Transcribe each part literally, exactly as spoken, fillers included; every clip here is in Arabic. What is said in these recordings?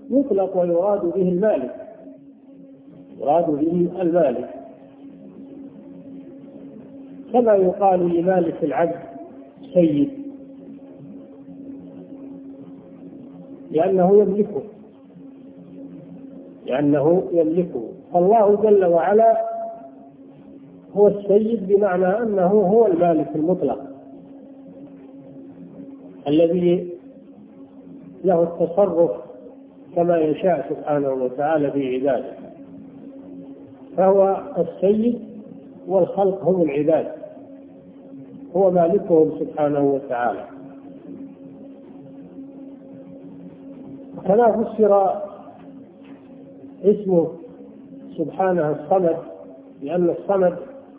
يطلق ويراد به المالك، يراد به المالك، كما يقال لمالك العبد سيد لأنه يملكه لأنه يملكه فالله جل وعلا هو السيد، بمعنى أنه هو المالك المطلق الذي له التصرف كما يشاء سبحانه وتعالى في عباده، فهو السيد والخلق هم العباد، هو مالكهم سبحانه وتعالى. كما فسر اسمه سبحانه الصمد، لأن الصمد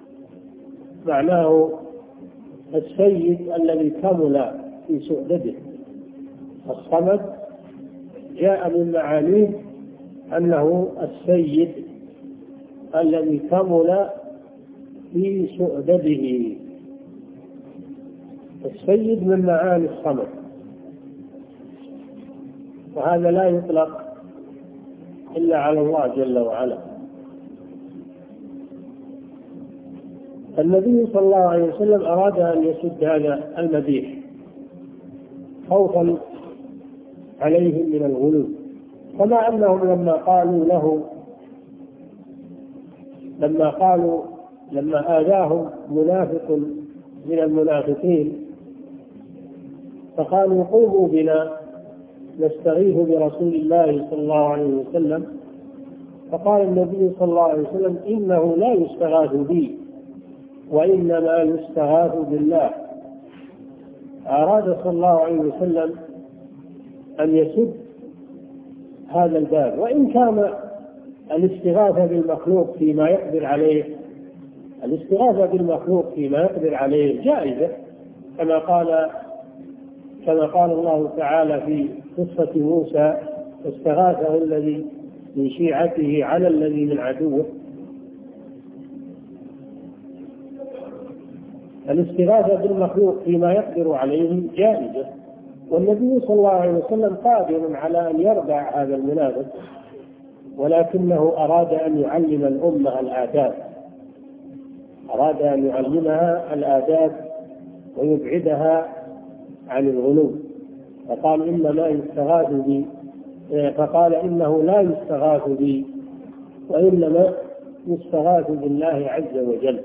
معناه السيد الذي كمل في سؤدده. الصمد جاء من معانيه أنه السيد الذي كمل في سؤدده، السيد من معاني الصمد، وهذا لا يطلق إلا على الله جل وعلا. النبي صلى الله عليه وسلم أراد أن يسد هذا المديح خوفا عليهم من الغلو، كما أنهم لما قالوا له لما قالوا لما آذاهم منافق من المنافقين فقالوا قوموا بنا نستغيث برسول الله صلى الله عليه وسلم، فقال النبي صلى الله عليه وسلم إنه لا يستغاث بي وإنما يستغاث بالله. أراد صلى الله عليه وسلم أن يسد هذا الباب، وإن كان الاستغاثة بالمخلوق فيما يقدر عليه الاستغاثة بالمخلوق فيما يقدر عليه جائزة، كما قال كما قال الله تعالى في قصة موسى استغاثه الذي من شيعته على الذي من عدوه. الاستغاثة بالمخلوق فيما يقدر عليه جائزة، والنبي صلى الله عليه وسلم قادر على أن يردع هذا المنافق، ولكنه أراد أن يعلم الأمة الآداب أراد أن يعلمها الآداب ويبعدها عن الغلو، فقال إنما يستغاث بي فقال إنه لا يستغاث بي وإنما يستغاث بالله عز وجل.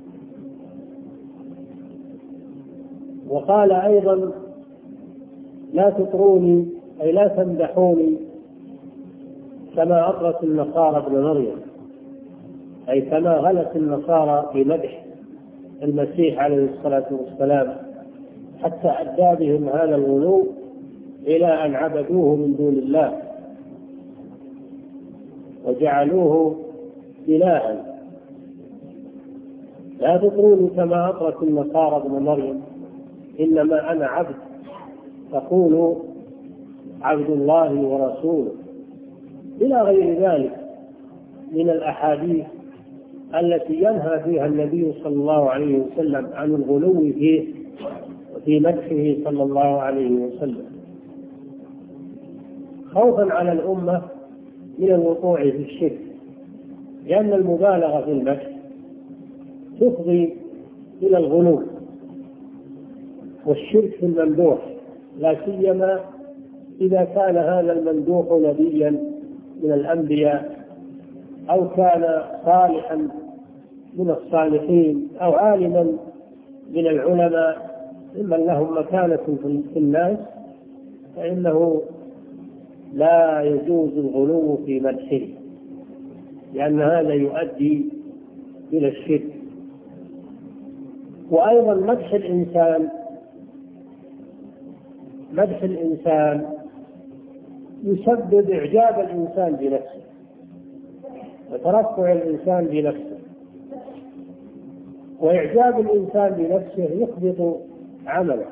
وقال أيضا لا تطروني أي لا تمدحوني كما أطرت النصارى ابن مريم، أي كما غلت النصارى في مدح المسيح عليه الصلاة والسلام حتى أدى بهم هذا الغلو إلى أن عبدوه من دون الله وجعلوه إلها. لا تطروني كما أطرت النصارى ابن مريم إنما أنا عبد فقولوا عبد الله ورسوله، إلى غير ذلك من الأحاديث التي ينهى فيها النبي صلى الله عليه وسلم عن الغلو فيه وفي مدحه صلى الله عليه وسلم، خوفا على الأمة من الوقوع في الشرك، لأن المبالغة في المدح تفضي إلى الغلو والشرك في الممدوح، لا سيما إذا كان هذا الممدوح نبيا من الأنبياء أو كان صالحا من الصالحين أو عالما من العلماء ممن لهم مكانة في الناس، فإنه لا يجوز الغلو في مدحه، لأن هذا يؤدي إلى الشرك. وأيضا مدح الإنسان مدح الإنسان يسبب إعجاب الإنسان بنفسه وترفع الإنسان بنفسه، وإعجاب الإنسان بنفسه يحبط عمله.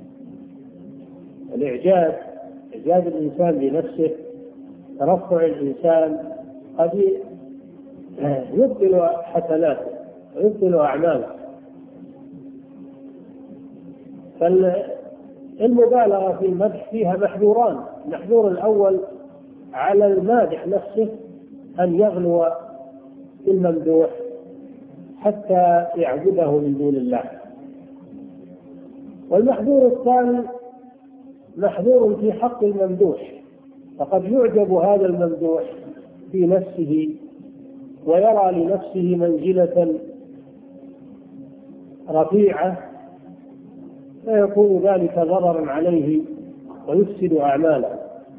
الإعجاب إعجاب الإنسان بنفسه ترفع الإنسان قد يبطل حسناته ويبطل أعماله. فالمبالغة في المدح فيها محذوران: المحذور الأول على المادح نفسه أن يغلو في الممدوح حتى يعبده من دون الله. والمحذور الثاني محذور في حق الممدوح، فقد يعجب هذا الممدوح في نفسه ويرى لنفسه منزلة رفيعة، فيكون ذلك ضررا عليه ويفسد أعماله.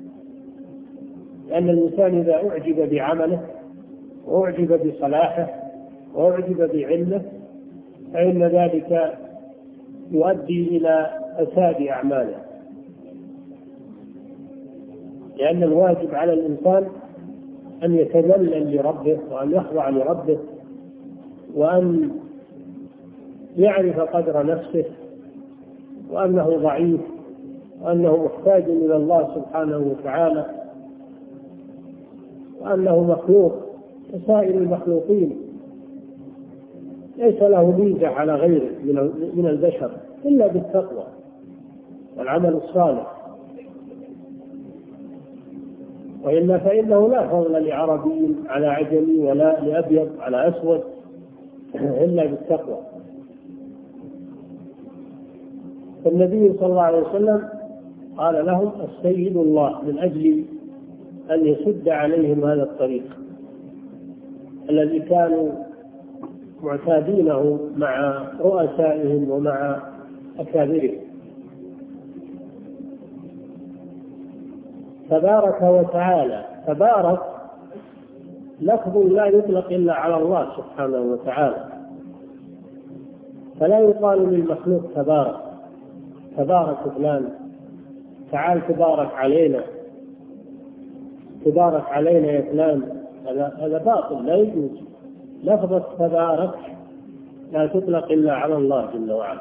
لأن الإنسان إذا أعجب بعمله وأعجب بصلاحه وأعجب بعلمه فإن ذلك يؤدي إلى فساد أعماله. لأن الواجب على الإنسان أن يتذلل لربه وأن يخضع لربه وأن يعرف قدر نفسه وأنه ضعيف وأنه محتاج إلى الله سبحانه وتعالى وأنه مخلوق كسائر المخلوقين، ليس له ميزة على غيره من البشر إلا بالتقوى والعمل الصالح، وإلا فإنه لا فضل لعربي على عجمي ولا لأبيض على أسود إلا بالتقوى. فالنبي صلى الله عليه وسلم قال لهم السيد الله، من أجل أن يسد عليهم هذا الطريق الذي كانوا معتادينه مع رؤسائهم ومع أكابرهم. تبارك وتعالى، تبارك لفظ لا يطلق إلا على الله سبحانه وتعالى، فلا يقال للمخلوق تبارك تبارك فلان، تعال تبارك علينا، تبارك علينا يا فلان، هذا باطل لا يجوز. لفظة تبارك لا تطلق إلا على الله جل وعلا،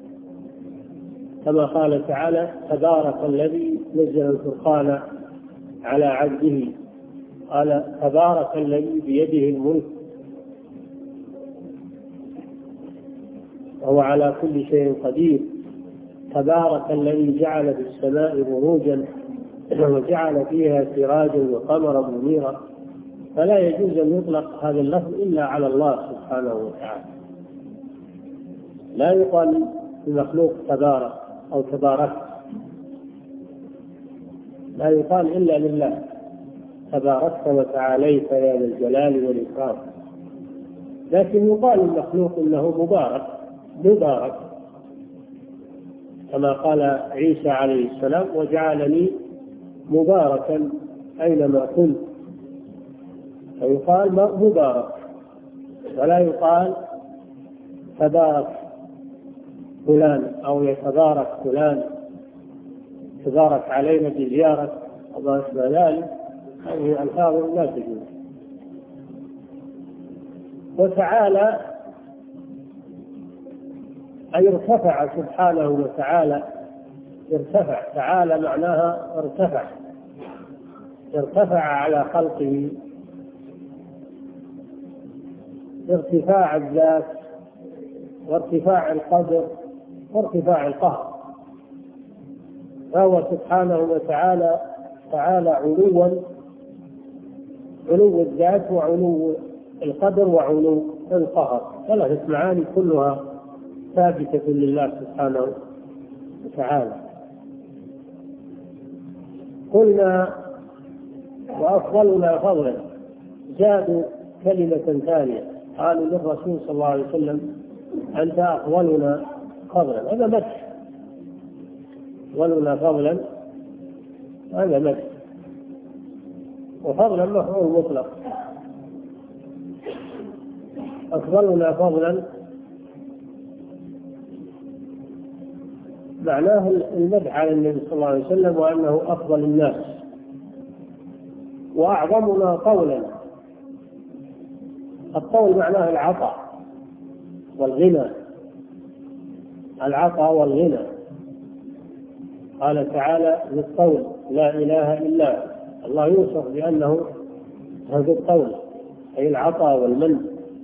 كما قال تعالى تبارك الذي نزل الفرقان على عبده، قال تبارك الذي بيده الملك وهو على كل شيء قدير، تبارك الذي جعل في السماء بروجا وجعل فيها سراجا وقمرا منيرا. فلا يجوز أن يطلق هذا اللفظ إلا على الله سبحانه وتعالى، لا يقال المخلوق تبارك أو تبارك، لا يقال إلا لله تباركت وتعاليت يا ذا الجلال والإكرام. لكن يقال المخلوق إنه مبارك مبارك، كما قال عيسى عليه السلام وجعلني مباركا أينما كنت، فيقال مبارك ولا يقال تبارك فلان أو يتبارك فلان، تبارك علينا بزيارة الله أشبه ذلك، هذه ألفاظ لا تجوز. وتعالى أي ارتفع سبحانه وتعالى، ارتفع، تعالى معناها ارتفع، ارتفع على خلقه ارتفاع الذات وارتفاع القدر وارتفاع القهر. فهو سبحانه وتعالى تعالى علوا، علو الذات وعلو القدر وعلو القهر، ثلاثة معاني كلها ثابتة لله سبحانه وتعالى. قلنا وأفضلنا فضلا، زادوا كلمة ثانية قالوا للرسول صلى الله عليه وسلم أنت أفضلنا فضلا، هذا مدح، أفضلنا فضلا هذا مدح، وفضلا مفعول مطلق، أفضلنا فضلا معناه المدح على النبي صلى الله عليه وسلم وأنه أفضل الناس. وأعظمنا قولا، القول معناه العطاء والغنى، العطاء والغنى. قال تعالى بالقول لا إله إلا الله، يوصف بأنه هذا القول أي العطاء والمن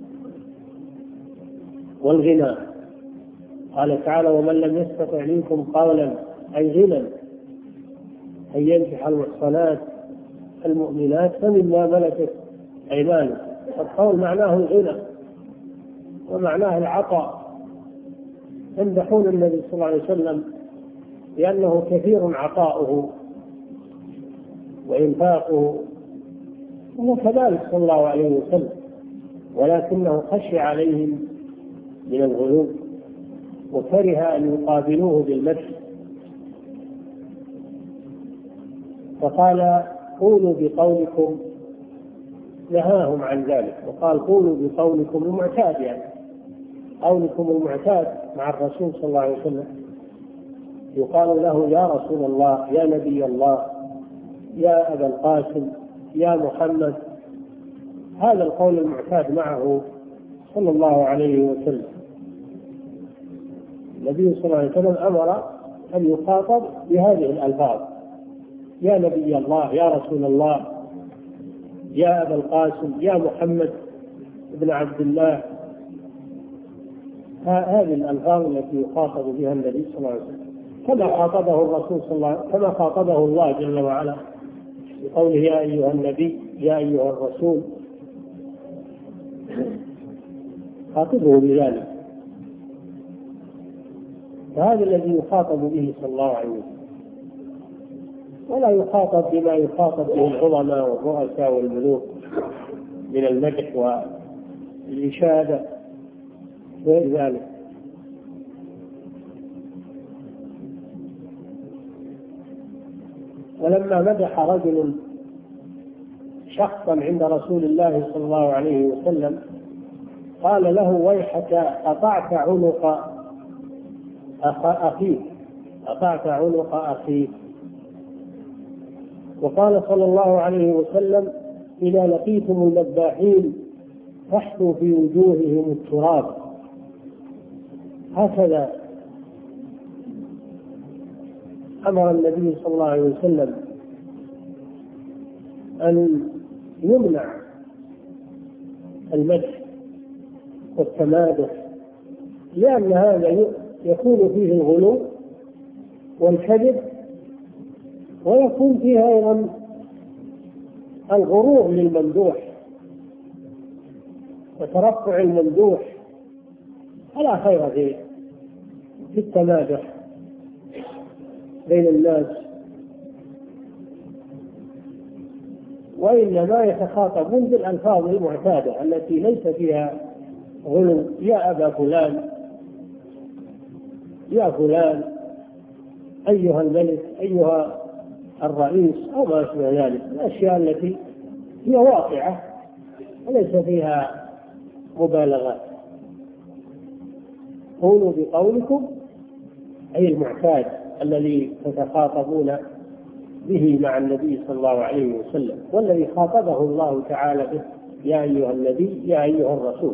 والغنى. قال تعالى ومن لم يستطع منكم قولا أي غنى أن ينكح المحصنات المؤمنات فمما ملكت أيمانكم. القول معناه الغنى ومعناه العطاء. يمدحون النبي صلى الله عليه وسلم لأنه كثير عطاؤه وإنفاقه، وهو كذلك صلى الله عليه وسلم، ولكنه خشي عليهم من الغلو وكره أن يقابلوه بالمدح، فقال قولوا بقولكم، نهاهم عن ذلك وقال قولوا بقولكم المعتاد، يعني قولكم المعتاد مع الرسول صلى الله عليه وسلم. يقال له يا رسول الله، يا نبي الله، يا أبا القاسم، يا محمد، هذا القول المعتاد معه صلى الله عليه وسلم. النبي صلى الله عليه وسلم أمر أن يخاطب بهذه الألفاظ: يا نبي الله، يا رسول الله، يا أبا القاسم، يا محمد بن عبد الله. هذه الألفاظ التي يخاطب بها النبي صلى الله عليه وسلم، كما خاطبه الرسول صلى الله عليه وسلم، كما خاطبه الله جل وعلا بقوله يا أيها النبي، يا أيها الرسول، خاطبه بذلك. فهذا الذي يخاطب به صلى الله عليه وسلم، ولا يخاطب بما يخاطب به العظماء والرؤساء والملوك من المدح والإشادة وغير ذلك. ولما مدح رجل شخصا عند رسول الله صلى الله عليه وسلم قال له ويحك قطعت عنق أخيك، قطعت عنق أخيك. وقال صلى الله عليه وسلم إذا لقيتم المذباحين فاحثوا في وجوههم التراب. هكذا أمر النبي صلى الله عليه وسلم أن يمنع المدح والتمادح، لأن هذا يكون فيه الغلو والكذب، ويكون فيه أيضا الغرور للممدوح وترفع الممدوح. فلا خير في في التمادح بين الناس، وإنما يتخاطبون بالألفاظ المعتادة التي ليس فيها غلو: يا أبا فلان، يا فلان، أيها الملك، أيها الرئيس، أو ما أشبه ذلك، الأشياء التي هي واقعة وليس فيها مبالغات. قولوا بقولكم أي المعتاد الذي تتخاطبون به مع النبي صلى الله عليه وسلم، والذي خاطبه الله تعالى به: يا أيها النبي، يا أيها الرسول.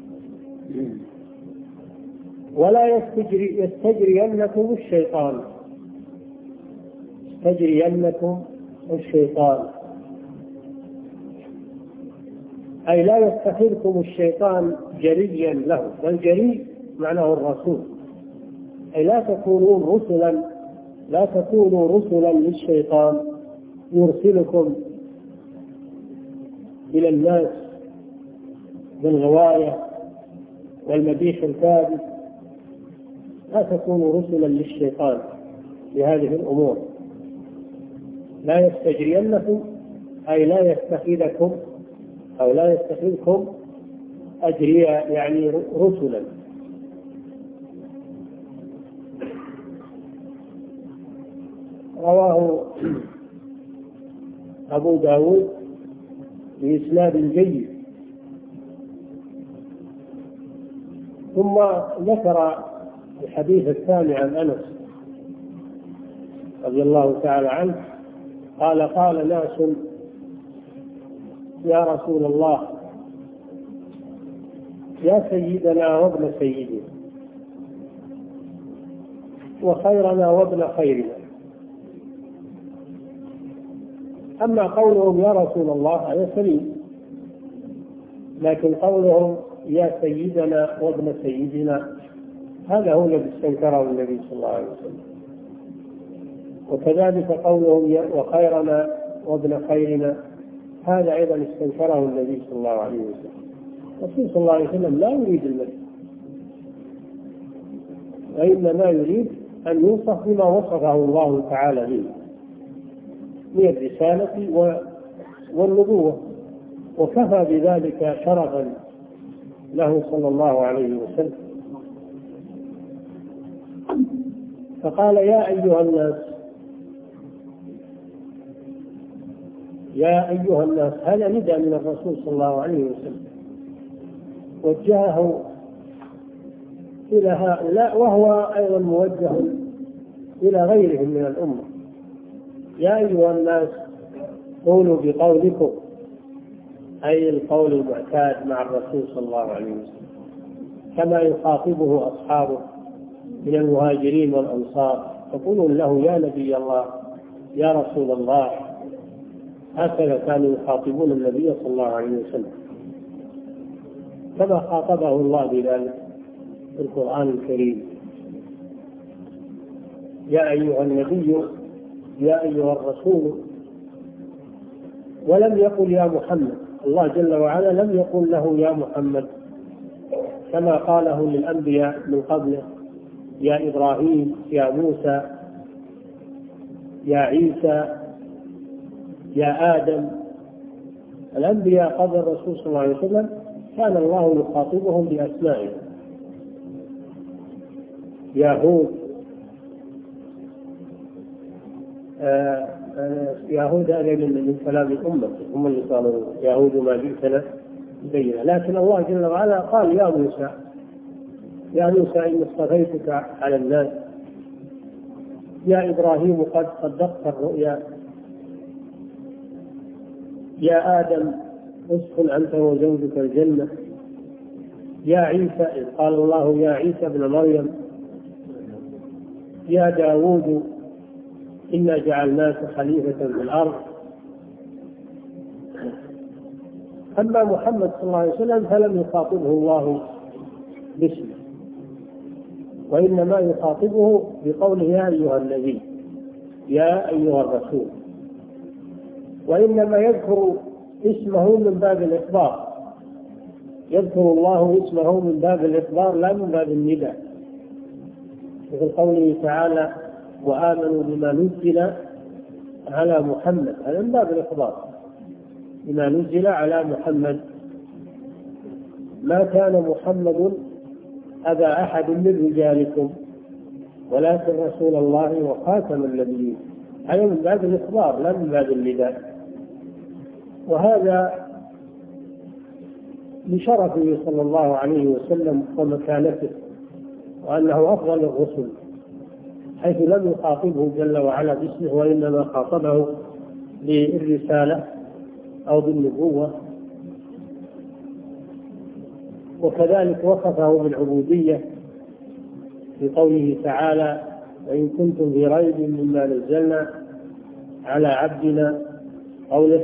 ولا يستجري يستجرينكم الشيطان، يستجرينكم الشيطان أي لا يتخذكم الشيطان جريا له، والجري معناه الرسول، أي لا تكونون رسلا لا تكونوا رسلا للشيطان يرسلكم إلى الناس بالغواية والمديح الكاذب. لا تكونوا رسلا للشيطان بهذه الأمور. لا يستجرينكم أي لا يتخذكم أو لا يتخذكم أجرياء، يعني رسلا. رواه أبو داود بإسناد جيد. ثم ذكر الحديث الثاني عن أنس رضي الله تعالى عنه قال: قال ناس يا رسول الله، يا سيدنا وابن سيدنا، وخيرنا وابن خيرنا. أما قولهم يا رسول الله هذا سليم، لكن قولهم يا سيدنا وابن سيدنا هذا هو الذي استنكره النبي صلى الله عليه وسلم. وكذلك قولهم وخيرنا وابن خيرنا، هذا أيضا استنكره النبي صلى الله عليه وسلم. الرسول صلى الله عليه وسلم لا يريد المدح، وإنما يريد أن يوصف بما وصفه الله تعالى به من الرسالة والنبوة، وكفى بذلك شرفا له صلى الله عليه وسلم. فقال يا أيها الناس، يا أيها الناس، هذا نداء من الرسول صلى الله عليه وسلم وجهه إلى هؤلاء، وهو أيضا موجه إلى غيرهم من الأمة. يا أيها الناس قولوا بقولكم، أي القول المعتاد مع الرسول صلى الله عليه وسلم، كما يخاطبه أصحابه من المهاجرين والأنصار، يقولون له يا نبي الله، يا رسول الله. هكذا كانوا يخاطبون النبي صلى الله عليه وسلم، كما خاطبه الله بذلك في القرآن الكريم. يا أيها النبي، يا أيها الرسول، ولم يقل يا محمد. الله جل وعلا لم يقل له يا محمد كما قاله للأنبياء من قبله، يا إبراهيم، يا موسى، يا عيسى، يا آدم. الأنبياء قبل الرسول صلى الله عليه وسلم كان الله يخاطبهم بأسمائهم، يا هود، آه آه يهود هذا من كلام الأمة، هم اللي قالوا يهود ما جئتنا بينا. لكن الله جل وعلا قال يا موسى، يا موسى إن اصطفيتك على الناس، يا إبراهيم قد صدقت الرؤيا، يا آدم اسكن أنت وزوجك الجنة، يا عيسى إذ قال الله يا عيسى ابن مريم، يا داود إنا جعلناك خليفة في الأرض. أما محمد صلى الله عليه وسلم فلم يخاطبه الله باسمه، وإنما يخاطبه بقوله يا أيها النبي، يا أيها الرسول، وإنما يذكر اسمه من باب الإخبار، يذكر الله اسمه من باب الإخبار لا من باب النداء، مثل قوله تعالى وآمنوا بما نزل على محمد، هذا من باب الإخبار، بما نزل على محمد. ما كان محمد أبا أحد من رجالكم ولكن رسول الله وخاتم النبيين، هذا من باب الإخبار لا من باب النداء. وهذا لشرفه صلى الله عليه وسلم ومكانته، وأنه أفضل الرسل، حيث لم يخاطبه جل وعلا باسمه، وإنما خاطبه بالرسالة أو بالنبوة. وكذلك وصفه بالعبودية في قوله تعالى وإن كنتم في ريب مما نزلنا على عبدنا، قوله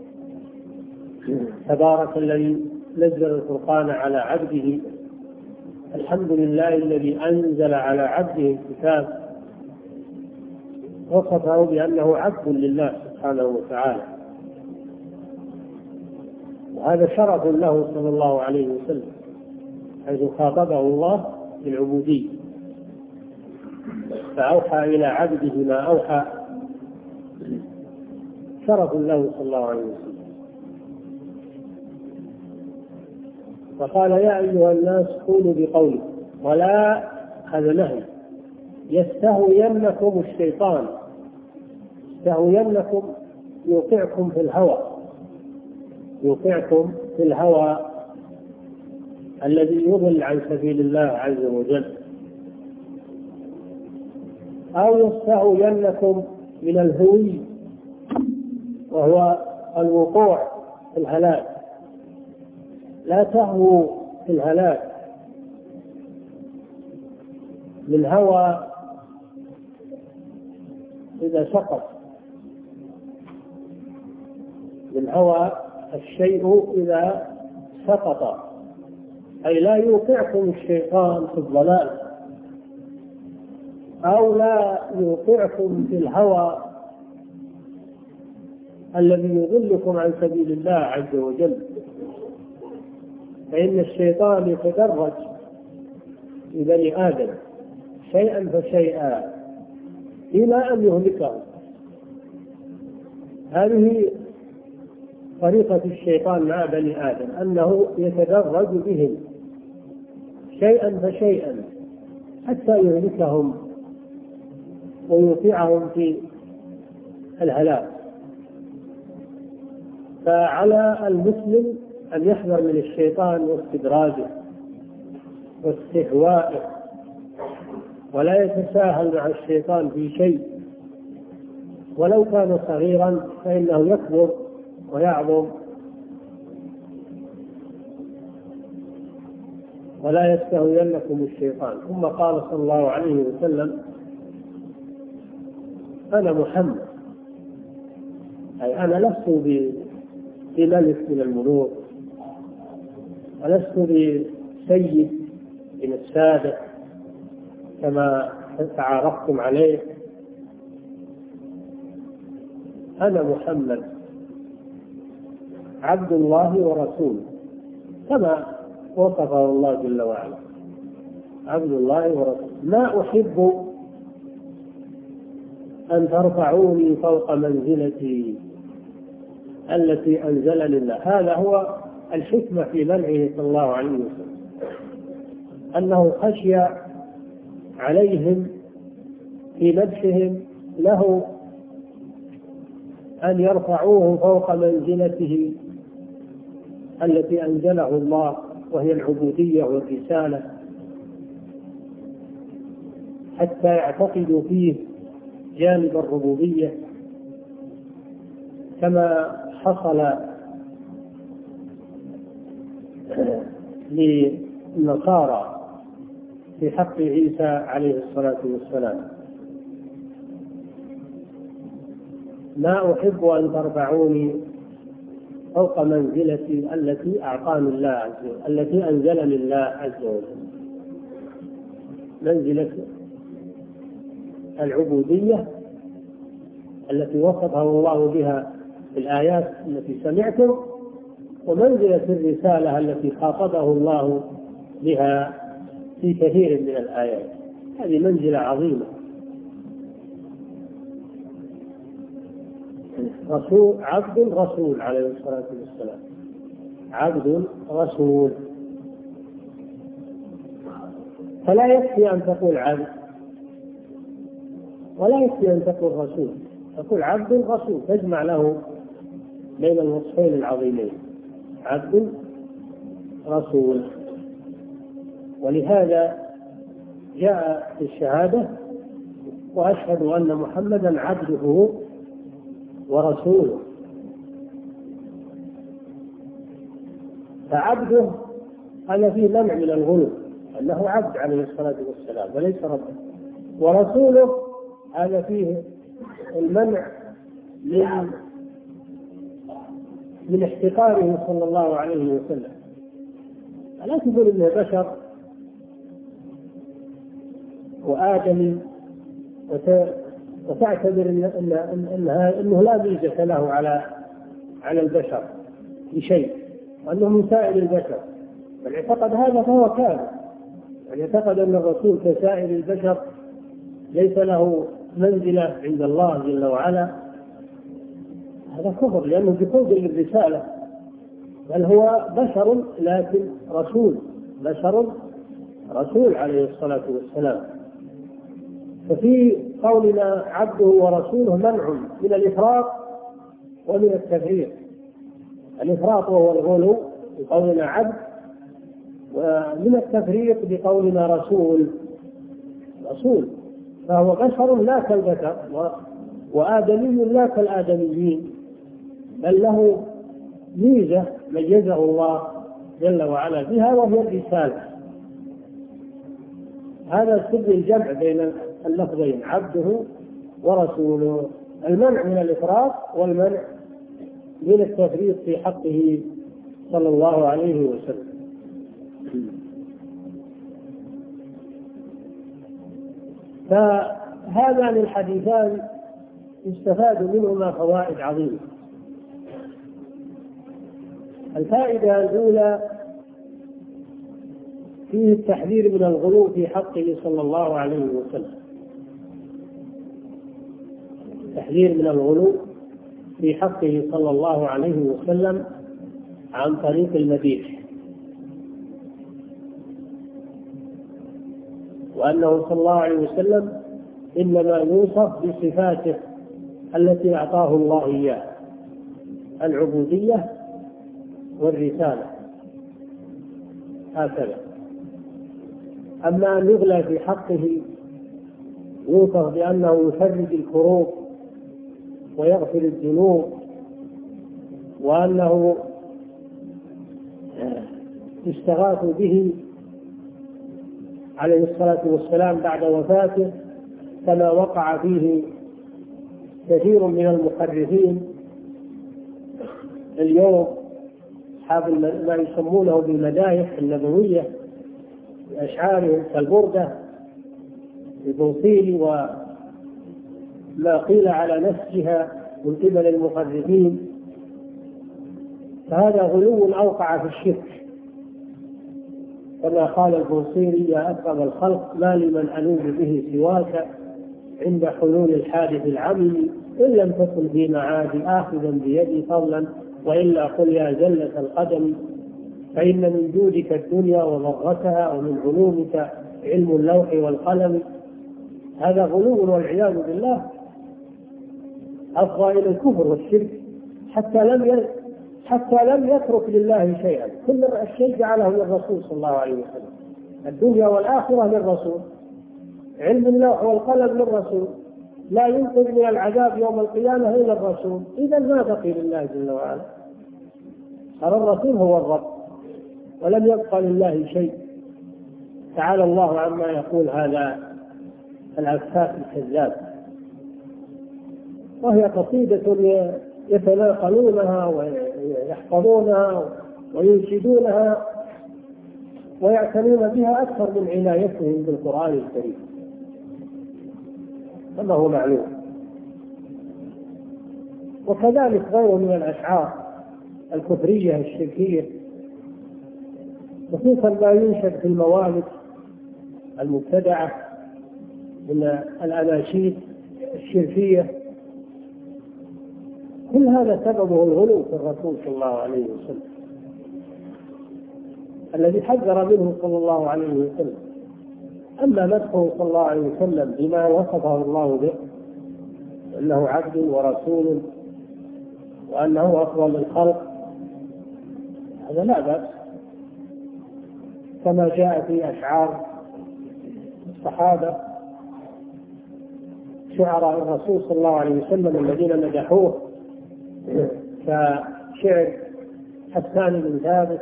تبارك الذي نزل الفرقان على عبده، الحمد لله الذي أنزل على عبده الكتاب، وصفه بأنه عبد لله سبحانه وتعالى، وهذا شرف له صلى الله عليه وسلم حيث خاطبه الله بالعبودية، فأوحى إلى عبده ما أوحى، شرف له صلى الله عليه وسلم. فقال يا أيها الناس قولوا بقوله، ولا هذا نهي، يستهوينكم الشيطان، يستهوينكم يوقعكم في الهوى، يوقعكم في الهوى الذي يضل عن سبيل الله عز وجل، أو يستهوينكم من الهوي وهو الوقوع في الهلاك. لا تهووا في الهلاك، من هوى إذا سقط، من هوى الشيء إذا سقط، أي لا يوقعكم الشيطان في الضلال، أو لا يوقعكم في الهوى الذي يضلكم عن سبيل الله عز وجل. فإن الشيطان يتدرج في بني آدم شيئا فشيئا إلى أن يهلكهم. هذه طريقة الشيطان مع بني آدم، أنه يتدرج بهم شيئا فشيئا حتى يهلكهم ويوقعهم في الهلاك. فعلى المسلم أن يحذر من الشيطان واستدراجه واستهوائه، ولا يتساهل مع الشيطان في شيء ولو كان صغيرا، فإنه يكبر ويعظم ولا يستهوينكم الشيطان. ثم قال صلى الله عليه وسلم: أنا محمد، أي أنا لست بملك من الملوك، ولست بسيد من السادة كما تعارفتم عليه. أنا محمد عبد الله ورسوله، كما وصفه الله جل وعلا، عبد الله ورسوله. ما أحب أن ترفعوني فوق منزلتي التي أنزلني الله. هذا هو الحكمة في منعه صلى الله عليه وسلم، أنه خشي عليهم في مدحهم له أن يرفعوه فوق منزلته التي أنزله الله، وهي العبودية والرسالة، حتى يعتقدوا فيه جانب الربوبية كما حصل للنصارى في حق عيسى عليه الصلاة والسلام. ما أحب أن ترفعوني فوق منزلتي التي أعطاني الله عز وجل، التي أنزلني الله عز وجل، منزلة العبودية التي وصفه الله بها في الآيات التي سمعتم، ومنزلة الرسالة التي خاطبه الله بها في كثير من الآيات. هذه منزلة عظيمة. رسول، عبد رسول عليه الصلاة والسلام، عبد رسول. فلا يكفي أن تقول عبد، ولا يكفي أن تقول رسول، تقول عبد رسول، تجمع له بين الوصفين العظيمين، عبد رسول. ولهذا جاء في الشهادة: وأشهد أن محمدا عبده ورسوله. فعبده هذا فيه منع من الغلو، أنه عبد عليه الصلاة والسلام وليس ربه. ورسوله هذا فيه المنع من من احتقاره صلى الله عليه وسلم. لا تقول انه بشر وآدمي وتعتبر إن إن إنها إنه لا ميزة له على على البشر بشيء، وأنه من سائر البشر. من اعتقد هذا فهو كافر. من اعتقد أن الرسول كسائر البشر ليس له منزلة عند الله جل وعلا، هذا كفر، لأنه بفوق للرسالة. بل هو بشر لكن رسول، بشر رسول عليه الصلاة والسلام. ففي قولنا عبده ورسوله منع من الإفراط ومن التفريط. الإفراط وهو الغلو بقولنا عبد، ومن التفريط بقولنا رسول. رسول فهو بشر لا كالبشر، وآدمي لا كالآدميين، بل له ميزة ميزه الله جل وعلا بها، وهي الرسالة. هذا سر الجمع بين اللفظين عبده ورسوله، المنع من الإفراط والمنع من التفريط في حقه صلى الله عليه وسلم. فهذان الحديثان يستفاد منهما فوائد عظيمة. الفائدة الأولى فيه التحذير من الغلو في حقه صلى الله عليه وسلم، التحذير من الغلو في حقه صلى الله عليه وسلم عن طريق المديح، وأنه صلى الله عليه وسلم إنما يوصف بصفاته التي أعطاه الله إياها، العبودية والرسالة، هكذا. أما أن يغلى في حقه يوصف بأنه يفرج الكروب ويغفر الذنوب، وأنه يستغاث به عليه الصلاة والسلام بعد وفاته، كما وقع فيه كثير من المحرفين اليوم، أصحاب ما يسمونه بالمدايح النبوية بأشعارهم كالبردة البوصيري وما قيل على نفسها من قبل المحرفين، فهذا غلو أوقع في الشرك، كما قال البوصيري: يا أكرم الخلق ما لمن ألوذ به سواك عند حلول الحادث العمل، إن لم تكن في معادي آخذا بيدي فضلا، وإلا قل يا زلة القدم، فإن من جودك الدنيا وضرتها، ومن علومك علم اللوح والقلم. هذا غلو والعياذ بالله أفضى إلى الكفر والشرك، حتى لم حتى لم يترك لله شيئا، كل الشيء جعله للرسول صلى الله عليه وسلم، الدنيا والآخرة للرسول، علم اللوح والقلم للرسول، لا ينقذ من العذاب يوم القيامة إلا الرسول، إذا ما بقي لله جل وعلا، صار الرسول هو الرب ولم يبقى لله شيء. تعالى الله عما يقول هذا العفاف الكذاب. وهي قصيدة يتناقلونها ويحفظونها وينشدونها ويعتنون بها أكثر من عنايتهم بالقرآن الكريم، كما هو معلوم. وكذلك غيره من الأشعار الكفرية الشركية، خصوصا ما ينشد في الموالد المبتدعة من الأناشيد الشركية، كل هذا سببه الغلو في الرسول صلى الله عليه وسلم الذي حذر منه صلى الله عليه وسلم. أما مدحه صلى الله عليه وسلم بما وصفه الله به، أنه عبد ورسول وأنه أفضل الخلق، هذا لا بأس، كما جاء في أشعار الصحابة شعراء الرسول صلى الله عليه وسلم الذين مدحوه، كشعر حسان بن ثابت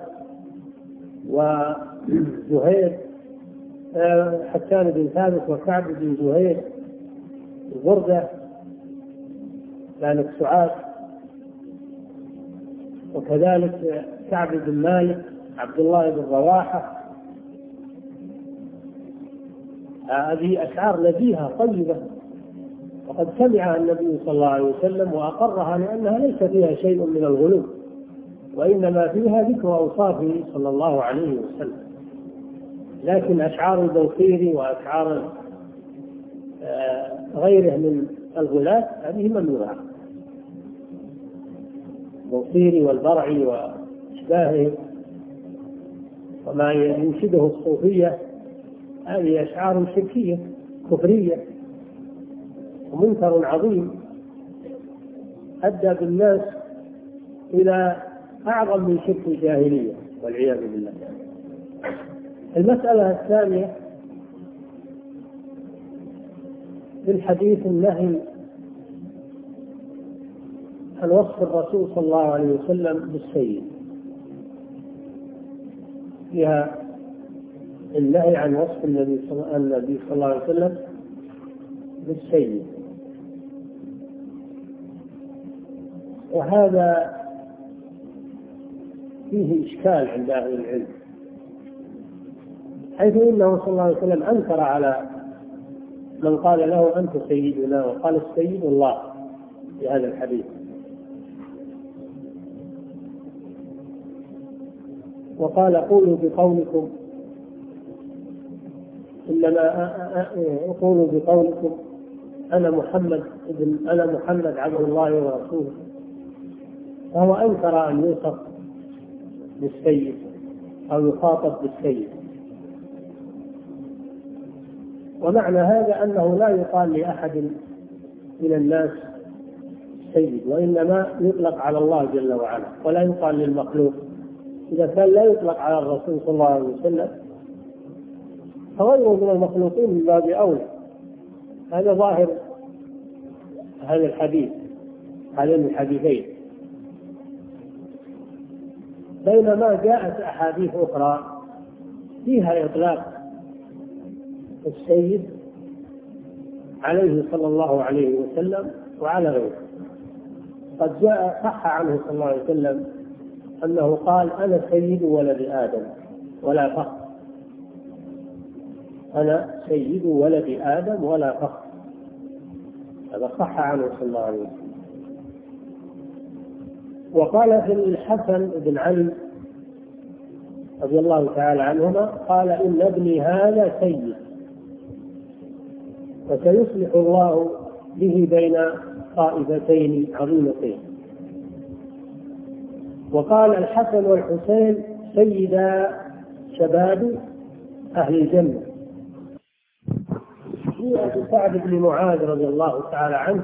وزهير، حسان بن ثابت وكعب بن زهير، البردة مالك سعاد، وكذلك كعب بن مالك، عبد الله بن رواحة. هذه أشعار نزيهة طيبة، وقد سمعها النبي صلى الله عليه وسلم وأقرها، لأنها ليس فيها شيء من الغلو، وإنما فيها ذكر أوصافه صلى الله عليه وسلم. لكن أشعار البوصيري وأشعار غيره من الغلاة هذه ممنوعة، البوصيري والبرعي وأشباهه وما ينشده الصوفية، هذه أشعار شركية كفرية ومنكر عظيم أدى بالناس إلى أعظم من شرك الجاهلية والعياذ بالله. المسألة الثانية في الحديث النهي عن وصف الرسول صلى الله عليه وسلم بالسيد، فيها النهي عن وصف النبي صلى الله عليه وسلم بالسيد، وهذا فيه إشكال عند أهل العلم، حيث إنه صلى الله عليه وسلم أنكر على من قال له أنت سيدنا، وقال السيد الله في هذا الحديث. وقال قولوا بقولكم إنما قولوا بقولكم أنا محمد ابن أنا محمد عبد الله ورسوله، فهو أنكر أن يوصف بالسيد أو يخاطب بالسيد. ومعنى هذا أنه لا يقال لأحد من الناس سيد، وإنما يطلق على الله جل وعلا، ولا يقال للمخلوق. إذا كان لا يطلق على الرسول صلى الله عليه وسلم فغيره من المخلوقين من باب أولى. هذا ظاهر هذا الحديث، هذين الحديثين. بينما جاءت أحاديث أخرى فيها إطلاق السيد عليه صلى الله عليه وسلم وعلى غيره. قد جاء صح عنه صلى الله عليه وسلم أنه قال أنا سيد ولد آدم ولا فخر، أنا سيد ولد آدم ولا فخر. هذا صح عنه صلى الله عليه وسلم. وقال في الحسن بن علي رضي الله تعالى عنهما قال إن ابني هذا سيد وسيصلح الله به بين طائفتين عظيمتين. وقال الحسن والحسين سيدا شباب أهل الجنة. جاء سعد بن معاذ رضي الله تعالى عنه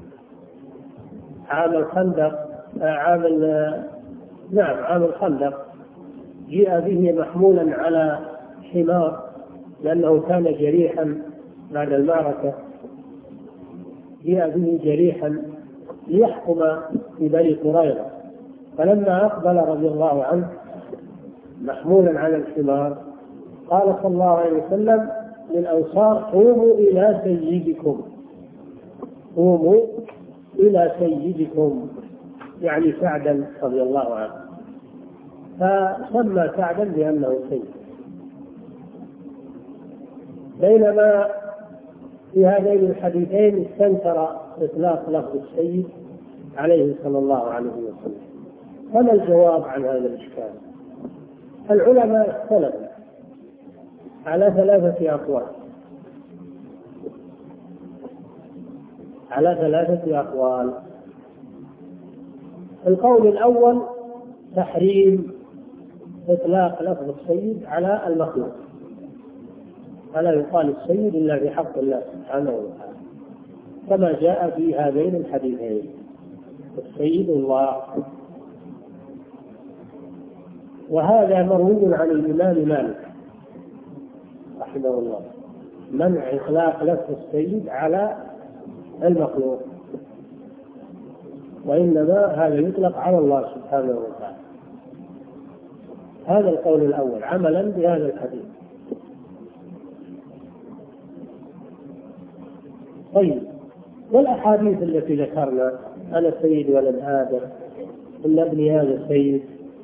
عام الخندق عام نعم عام الخندق، جاء به محمولا على حمار لأنه كان جريحا بعد المعركة، جاء به جريحا ليحكم في بني قريظة. فلما أقبل رضي الله عنه محمولا على الحمار قال صلى الله عليه وسلم للأنصار قوموا إلى سيدكم، قوموا إلى سيدكم، يعني سعدا رضي الله عنه، فسمى سعدا بأنه سيد. بينما في هذين الحديثين استنكر إطلاق لفظ السيد عليه صلى الله عليه وسلم. فما الجواب عن هذا الإشكال؟ العلماء اختلفوا على ثلاثة أقوال على ثلاثة أقوال. القول الأول تحريم إطلاق لفظ السيد على المخلوق، فلا يقال السيد إلا في حق الله سبحانه وتعالى كما جاء في هذين الحديثين، السيد الله. وهذا مروي عن الإمام مالك رحمه الله، منع إطلاق لفظ السيد على المخلوق، وإنما هذا يطلق على الله سبحانه وتعالى. هذا القول الأول عملا بهذا الحديث. طيب، والأحاديث التي ذكرنا أنا سيد ولد آدم، إن ابني هذا سيد،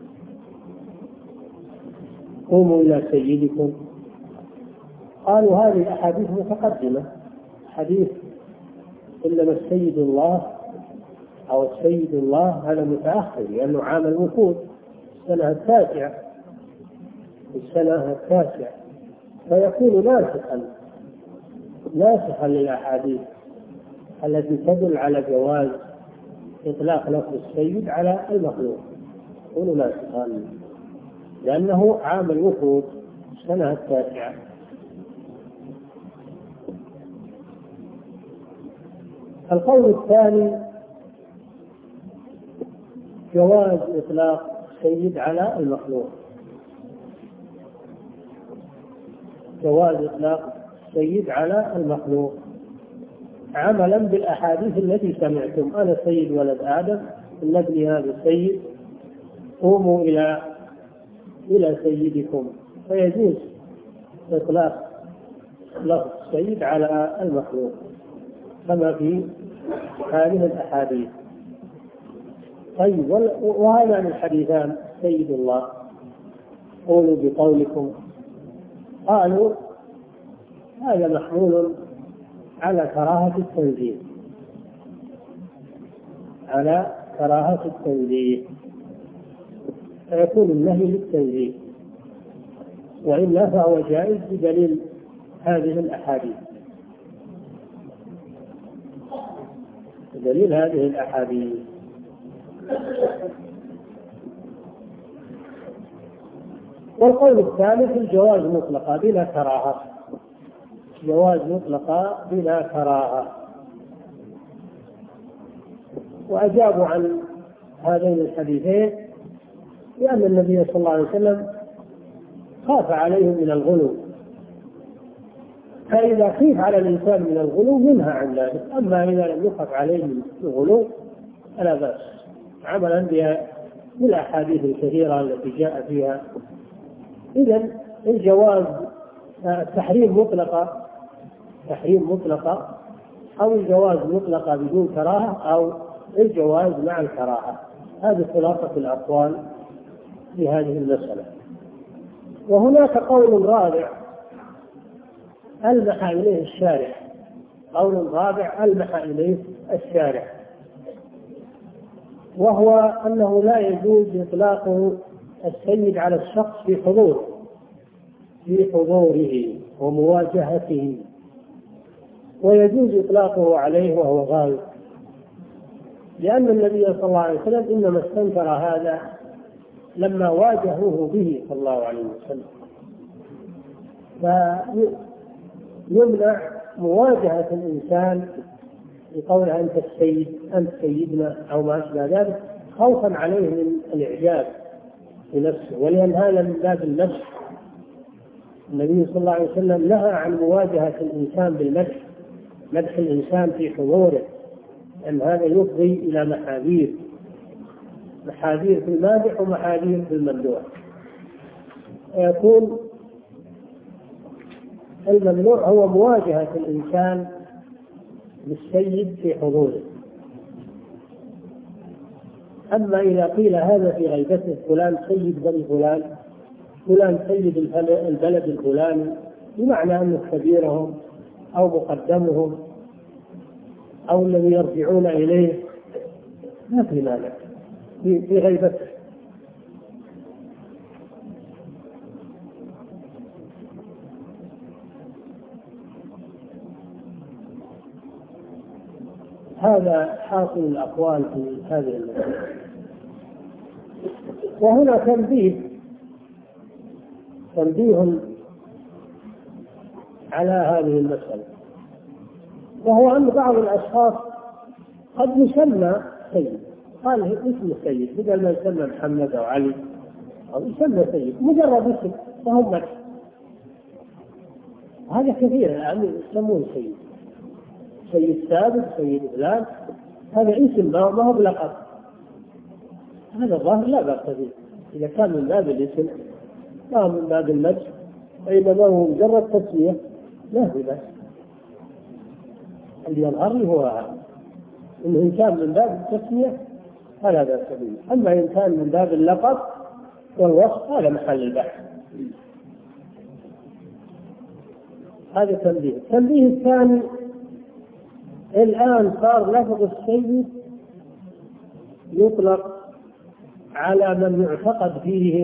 قوموا إلى سيدكم، قالوا هذه أحاديث متقدمة. حديث إنما السيد الله أو السيد الله هذا متأخر لأنه عام الوفود السنة التاسعة السنة التاسعة فيكون ناسخا ناسخا للأحاديث التي تدل على جواز إطلاق لفظ السيد على المخلوق، يكون ناسخا لأنه عام الوفود السنة التاسعة. القول الثاني جواز إطلاق السيد على المخلوق، جواز إطلاق السيد على المخلوق عملا بالأحاديث التي سمعتم أنا سيد ولد آدم، إن ابني هذا السيد، قوموا إلى إلى سيدكم، فيجوز إطلاق لفظ السيد على المخلوق كما في هذه الأحاديث. طيب، وهذان الحديثان سيد الله قولوا بقولكم، قالوا هذا محمول على كراهة التنزيه على كراهة التنزيه فيكون النهي للتنزيه، وإلا فهو جائز بدليل هذه الأحاديث بدليل هذه الأحاديث. والقول الثالث الجواز مطلقا بلا كراهة، جواز مطلقا بلا كراهة. وأجابوا عن هذين الحديثين لأن النبي صلى الله عليه وسلم خاف عليهم من الغلو، فإذا خيف على الإنسان من الغلو ينهى عن ذلك، أما إذا لم يخف عليه من الغلو فلا بأس، عملا بها بالأحاديث الكثيرة التي جاء فيها. إذن الجواز التحريم مطلقة تحريم مطلقة أو الجواز مطلقة بدون كراهة أو الجواز مع الكراهة، هذه خلاصة الأقوال في هذه المسألة. وهناك قول رابع ألمح إليه الشارع قول رابع ألمح إليه الشارع وهو أنه لا يجوز إطلاق السيد على الشخص في حضوره في حضوره ومواجهته، ويجوز إطلاقه عليه وهو غائب، لأن النبي صلى الله عليه وسلم إنما استنكر هذا لما واجهوه به صلى الله عليه وسلم، فيمنع مواجهة الإنسان بقوله أنت السيد أنت سيدنا أو ما أشبه ذلك، خوفا عليه من الإعجاب بنفسه، ولأن هذا من باب النفس. النبي صلى الله عليه وسلم نهى عن مواجهة الإنسان بالمدح، مدح الإنسان في حضوره، أن هذا يفضي إلى محاذير محاذير في المادح ومحاذير في الممدوح. ويكون الممنوع هو مواجهة الإنسان بالسيد في حضوره. أما إذا قيل هذا في غيبته فلان سيد بني فلان فلان سيد البلد الفلاني، بمعنى أنه كبيرهم أو مقدمهم أو الذي يرجعون إليه، ما في مانع في غيبته. هذا حاصل الأقوال في هذه المسألة. وهنا تنبيه تنبيه على هذه المسألة، وهو أن بعض الأشخاص قد يسمى سيد، قال اسم السيد بدل ما يسمى محمد أو علي أو يسمى سيد مجرد اسم فهم مدح، هذا كثير يعني يسمون سيد سيد ثابت سيد فلان، هذا اسم ما هو بلقب، هذا الظاهر لا بأس به إذا كان من باب الاسم لا من باب المدح، وإنما هو مجرد تسمية لا بأس. اللي يظهر لي هو هذا، إنه إن كان من باب التسمية فلا بأس به، أما إن كان من باب اللقب والوصف هذا محل البحث. هذا تنبيه. التنبيه الثاني، الآن صار لفظ السيد يطلق على من يعتقد فيهم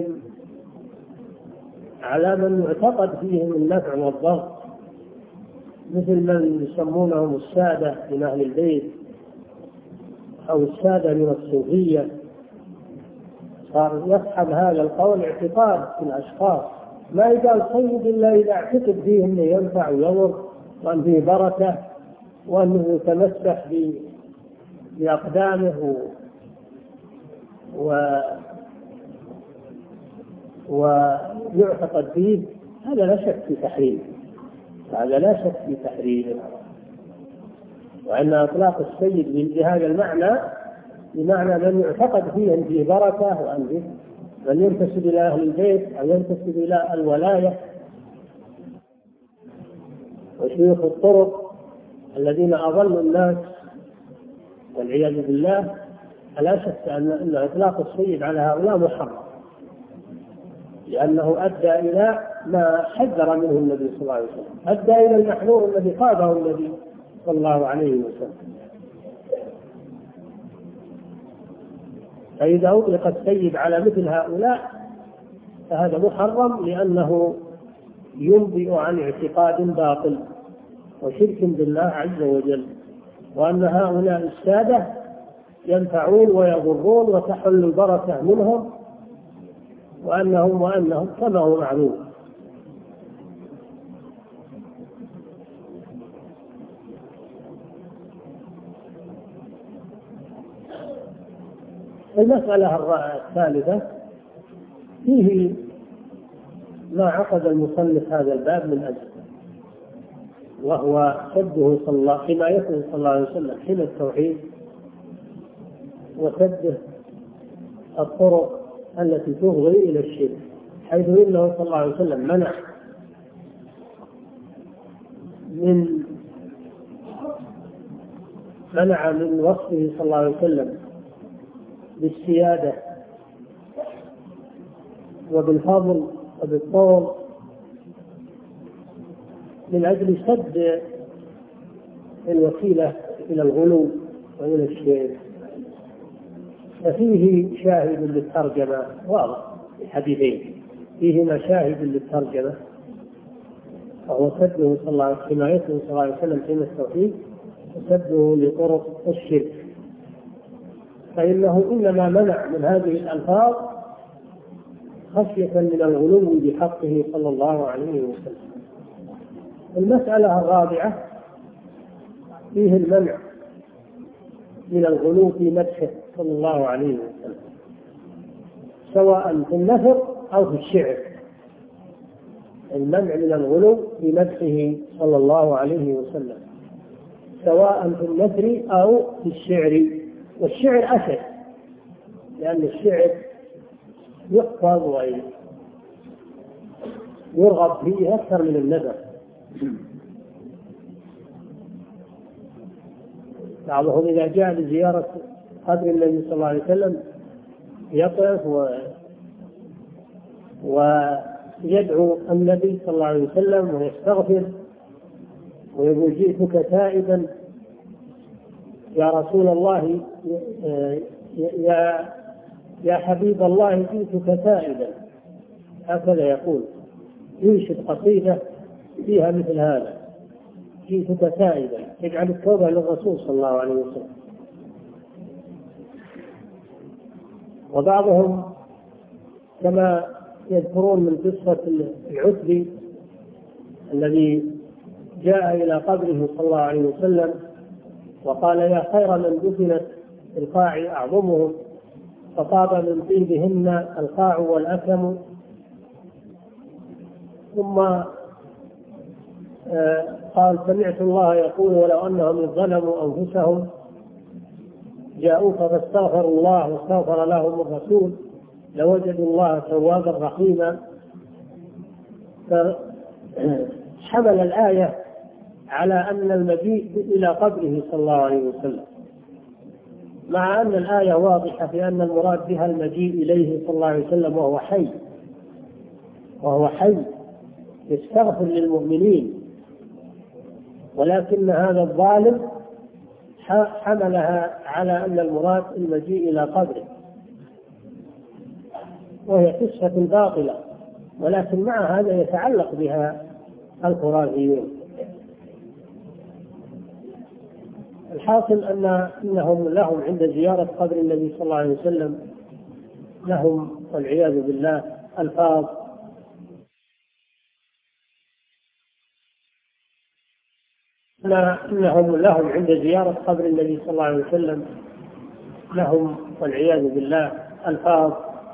على من يعتقد فيهم النفع والضر، مثل من يسمونهم السادة من أهل البيت أو السادة من الصوفية، صار يصحب هذا القول اعتقاد في الأشخاص، ما يقال سيد إلا إذا اعتقد فيه أنه ينفع ويضر وأن فيه بركة وأنه يتمسح بأقدامه و ويعتقد فيه، هذا لا شك في تحريمه هذا لا شك في تحريمه وأن إطلاق السيد بهذا المعنى بمعنى من يعتقد فيه أن فيه بركة وأن فيه من ينتسب إلى أهل البيت أو ينتسب إلى الولاية وشيوخ الطرق الذين أضلوا الناس والعياذ بالله، لا شك أن إطلاق السيد على هؤلاء محرم، لأنه أدى إلى ما حذر منه النبي صلى الله عليه وسلم، أدى إلى المحذور الذي قاله النبي صلى الله عليه وسلم. فإذا أطلق السيد على مثل هؤلاء فهذا محرم، لأنه ينبئ عن اعتقاد باطل وشرك بالله عز وجل، وأن هؤلاء السادة ينفعون ويضرون وتحل البركة منهم، وأنهم وأنهم كما هو معلوم. المسألة الثالثة فيه ما عقد المصنف هذا الباب من أجل، وهو سده صلى الله حمايته صلى الله عليه وسلم حمى التوحيد، وسده الطرق التي تفضي إلى الشرك، حيث إنه صلى الله عليه وسلم منع من منع من وصفه صلى الله عليه وسلم بالسيادة وبالفضل وبالطول من أجل سد الوسيلة إلى الغلو وإلى الشرك. ففيه شاهد للترجمة واضح الحديثين، فيهما شاهد للترجمة، وهو سده صلى الله عليه وسلم حمايته صلى الله عليه وسلم حمى التوحيد وسده لطرق الشرك، فإنه إنما منع من هذه الألفاظ خشية من الغلو بحقه صلى الله عليه وسلم. المسألة الرابعة فيه المنع من الغلو في مدحه صلى الله عليه وسلم، سواء في النثر أو في الشعر. المنع من الغلو في مدحه صلى الله عليه وسلم سواء في النثر أو في الشعر، والشعر أشد، لأن الشعر يحفظ ويرغب فيه أكثر من النثر. بعضهم إذا جاء لزيارة قبر النبي صلى الله عليه وسلم يقف و... ويدعو النبي صلى الله عليه وسلم ويستغفر ويقول جئتك تائبا يا رسول الله، يا يا حبيب الله جئتك تائبا، هكذا يقول، ينشد قصيدة فيها مثل هذا، جئتك تائبا، يجعل التوبة للرسول صلى الله عليه وسلم. وبعضهم كما يذكرون من قصة العتبي الذي جاء إلى قبره صلى الله عليه وسلم وقال يا خير من دفنت في القاع أعظمهم، فطاب من طيبهن القاع والأكم. ثم قال سمعت الله يقول ولو أنهم ظلموا أنفسهم جاءوك فاستغفروا الله واستغفر لهم الرسول لوجدوا الله توابا رحيما. فحمل الآية على أن المجيء إلى قبره صلى الله عليه وسلم، مع أن الآية واضحة في أن المراد بها المجيء إليه صلى الله عليه وسلم وهو حي، وهو حي يستغفر للمؤمنين، ولكن هذا الظالم حملها على أن المراد المجيء إلى قبره، وهي قصة باطلة، ولكن مع هذا يتعلق بها الخرافيون. الحاصل أن إنهم لهم عند زيارة قبر النبي صلى الله عليه وسلم لهم والعياذ بالله ألفاظ إنهم لهم عند زيارة قبر النبي صلى الله عليه وسلم لهم والعياذ بالله ألفاظ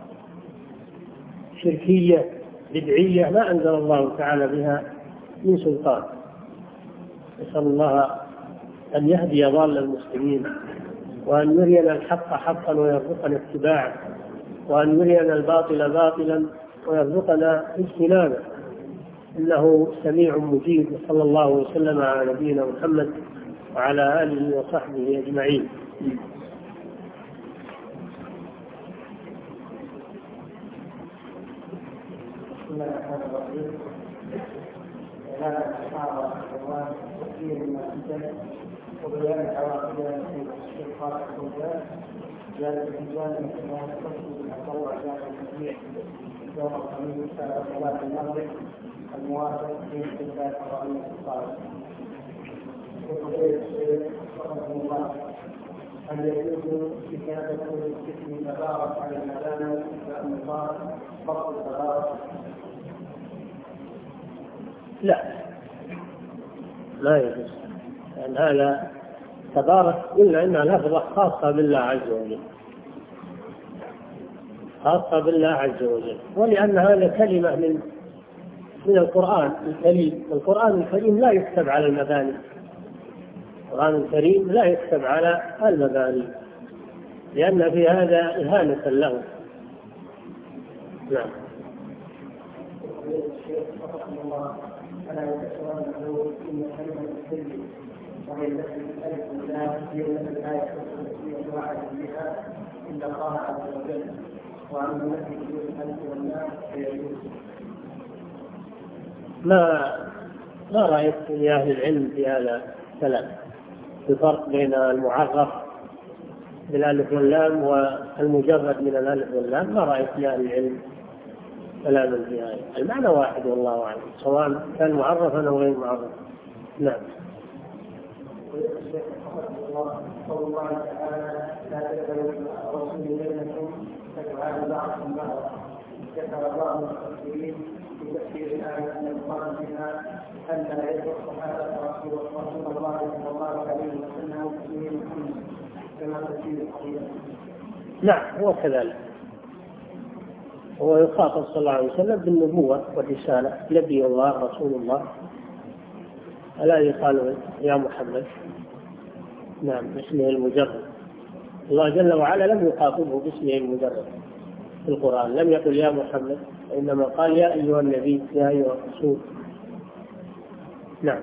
شركية بدعية ما أنزل الله تعالى بها من سلطان. نسأل الله أن يهدي ضال المسلمين، وأن يرينا الحق حقا ويرزقنا اتباعه، وأن يرينا الباطل باطلا ويرزقنا اجتنابه، إنه سميع مجيب. صلى الله وسلم على نبينا محمد وعلى آله وصحبه أجمعين. بسم الله الرحمن الرحيم. هذا الصحابة والله كثير من الفتن وبيان عواقبها في الشقاق والجهل ذلك الإنسان كما يقصد التطوع ذات التسبيح يوم الخميس بعد صلاة المغرب الموافق في استقبال الرأي الصالح. وقضية الشيخ رحمه الله أن يجوز كتابة اسم تبارك على الأذان كأن قال فصل تبارك؟ لا، لا يجوز، لأن هذا تبارك إلا أنها لفظة خاصة بالله عز وجل، خاصة بالله عز وجل، ولأن هذا كلمة من من القرآن الكريم. القرآن الكريم لا يكتب على المباني، القرآن الكريم لا يكتب على المباني لأن في هذا إهانة له. نعم. ألا يتسوى إن كلمة السر وهي التي الألف واللام هي التي لا يكون واحد بها إلا الله عز وجل، وعن التي تدور الألف واللام فيجوز. ما ما رأيت من أهل العلم في هذا الكلام الفرق بين المعرف بالألف واللام والمجرد من الألف واللام؟ ما رأيت من أهل العلم كلاما في هذا، المعنى واحد والله أعلم، سواء كان معرفا أو غير معرف. نعم. قول الله تعالى لا تتبعوا الرسول بينكم فتعالى بعضكم بعضا. ذكر الله المفسرين في تفسير الآية أن المراد بها أن لا يدعو الصحابة رسول الله صلى الله عليه وسلم تسميه محمد كما تفسير الحديث. نعم هو كذلك، هو يخاطب صلى الله عليه وسلم بالنبوة والرسالة، نبي الله رسول الله، ألا يقال يا محمد؟ نعم باسمه المجرد. الله جل وعلا لم يخاطبه باسمه المجرد في القرآن، لم يقل يا محمد، إنما قال يا أيها النبي يا أيها الرسول. نعم.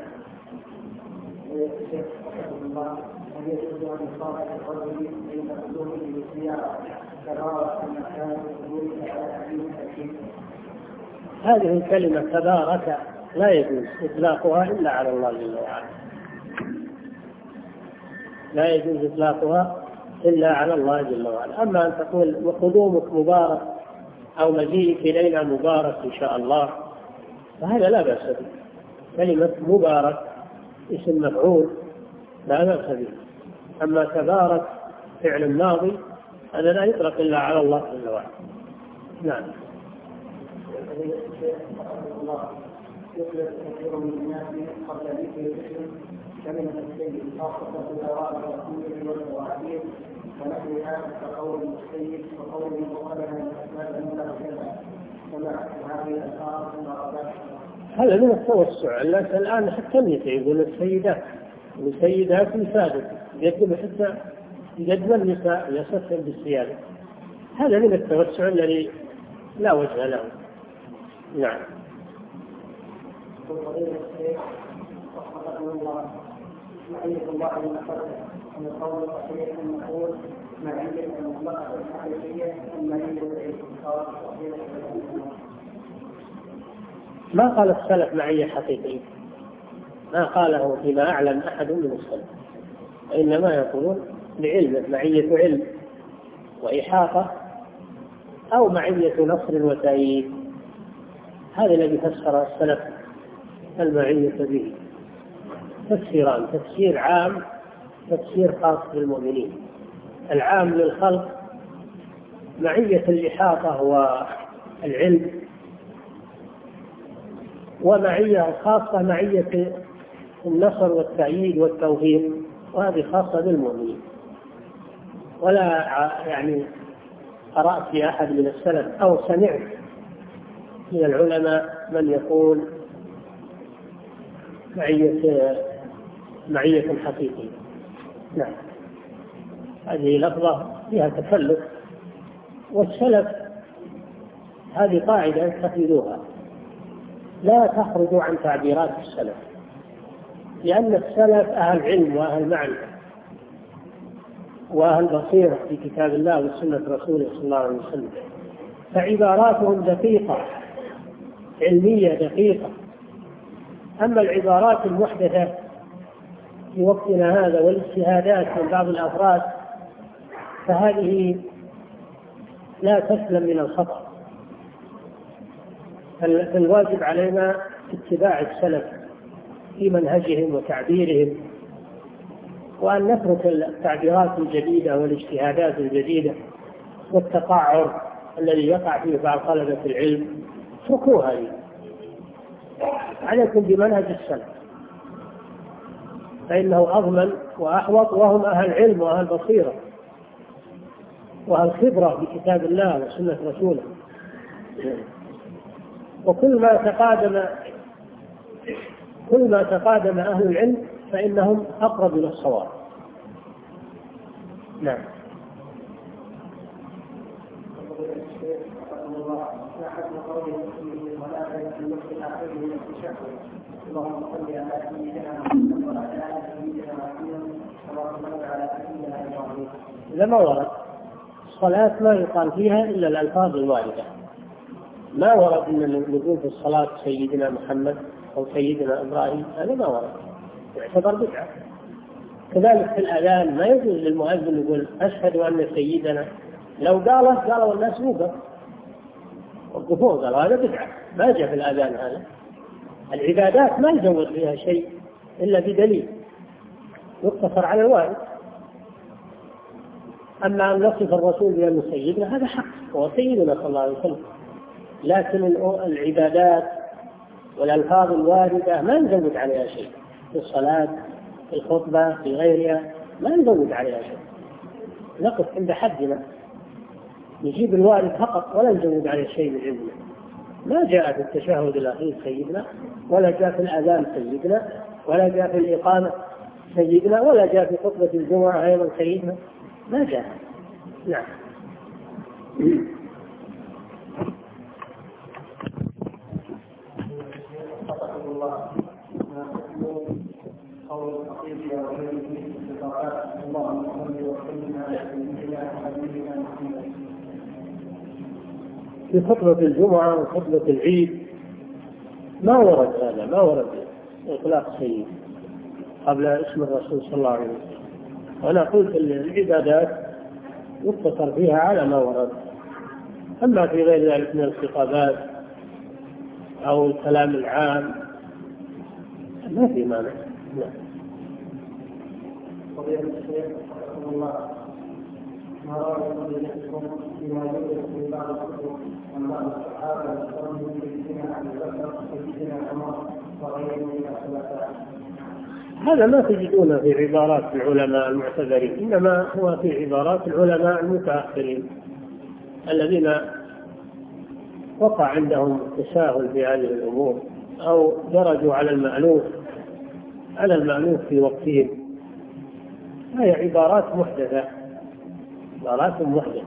هذه الكلمة تبارك لا يجوز إطلاقها إلا على الله جل وعلا، لا يجوز إطلاقها إلا على الله جل وعلا. أما أن تقول وقدومك مبارك أو مجيئك إلينا مبارك إن شاء الله فهذا لا بأس به. كلمة مبارك اسم مفعول لا بأس به، أما تبارك فعل ماضي هذا لا يطلق إلا على الله جل وعلا. نعم. يطلق كثير من الناس قبل ذكر الاسم كلمة السيد خاصة في الأوائل والرسول والمواعيد ونحوها كقول السيد وقول مقابلة الأسماء المتخذة ومع هذه الألفاظ المعرفة. هذا من التوسع. الآن حتى يقول السيدات والسيدات السادة يقول حتى يقدم النساء يصفن بالسيادة، هذا من التوسع الذي لا وجه له. نعم. معية الله المحرة من القول الصحيح المقول معية المطلقة الحقيقية المعية الإختصاص الصحيح. ما قال السلف معية حقيقية، ما قاله فيما أعلم أحد من السلف، وإنما يقولون لعلم، معية علم وإحاطة أو معية نصر وتأييد، هذا الذي فسر السلف المعية به تفسيران: تفسير عام، تفسير خاص بالمؤمنين. العام للخلق معية الإحاطة والعلم، ومعية الخاصة معية النصر والتأييد والتوفيق، وهذه خاصة بالمؤمنين. ولا يعني قرأت في أحد من السلف أو سمعت من العلماء من يقول معية معية حقيقية. نعم. هذه لفظة فيها تكلف، والسلف هذه قاعدة اتخذوها، لا تخرجوا عن تعبيرات السلف، لأن السلف أهل علم وأهل معرفة وأهل بصيرة في كتاب الله وسنة رسوله صلى الله عليه وسلم، فعباراتهم دقيقة علمية دقيقة. أما العبارات المحدثة في وقتنا هذا والاجتهادات من بعض الأفراد فهذه لا تسلم من الخطأ. فالواجب علينا اتباع السلف في منهجهم وتعبيرهم، وأن نترك التعبيرات الجديدة والاجتهادات الجديدة والتقعر الذي يقع فيه بعض طلبة العلم. اتركوها لي، عليكم بمنهج السلف فإنه أضمن وأحوط، وهم أهل علم وأهل بصيرة وأهل خبرة بكتاب الله وسنة رسوله. وكل ما تقادم كل ما تقادم أهل العلم فإنهم أقرب إلى الصواب. نعم. لما ورد الصلاة ما يقال فيها إلا الألفاظ الواردة، ما ورد أن نقول في الصلاة سيدنا محمد أو سيدنا إبراهيم، هذا ما ورد، يعتبر بدعة. كذلك في الأذان ما يجوز للمؤذن يقول أشهد أن سيدنا، لو قاله قالوا الناس وقف وقفوه، قالوا هذا بدعة، ما جاء في الأذان هذا. العبادات ما يزود فيها شيء إلا بدليل يقتصر على الوارد. أما أن نصف الرسول بأنه سيدنا هذا حق، هو سيدنا صلى الله عليه وسلم، لكن العبادات والألفاظ الواردة ما نزود عليها شيء، في الصلاة في الخطبة في غيرها ما نزود عليها شيء، نقف عند حدنا، نجيب الوارد فقط ولا نزود عليه شيء من علمنا. ما جاء في التشهد الأخير سيدنا، ولا جاء في الأذان سيدنا، ولا جاء في الإقامة سيدنا، ولا جاء في خطبة الجمعة أيضا سيدنا، ما جاء. نعم. في خطبة الجمعة وخطبة العيد ما ورد هذا، ما ورد إطلاق سيد قبل اسم الرسول صلى الله عليه وسلم. وأنا قلت العبادات يقتصر فيها على ما ورد، أما في غير ذلك من الخطابات أو الكلام العام ما في مانع. نعم. فضيلة الشيخ رحمه الله، ما رأي فضيلتكم فيما يوجد في بعض الكتب عن بعض الصحابة يذكرون سيدنا أبي بكر وسيدنا عمر وغيرهم من الخلفاء؟ هذا ما تجدونه في عبارات العلماء المعتبرين، إنما هو في عبارات العلماء المتأخرين الذين وقع عندهم تساهل في هذه الأمور أو درجوا على المألوف على المألوف في وقتهم. هذه عبارات محدثة، عبارات محدثة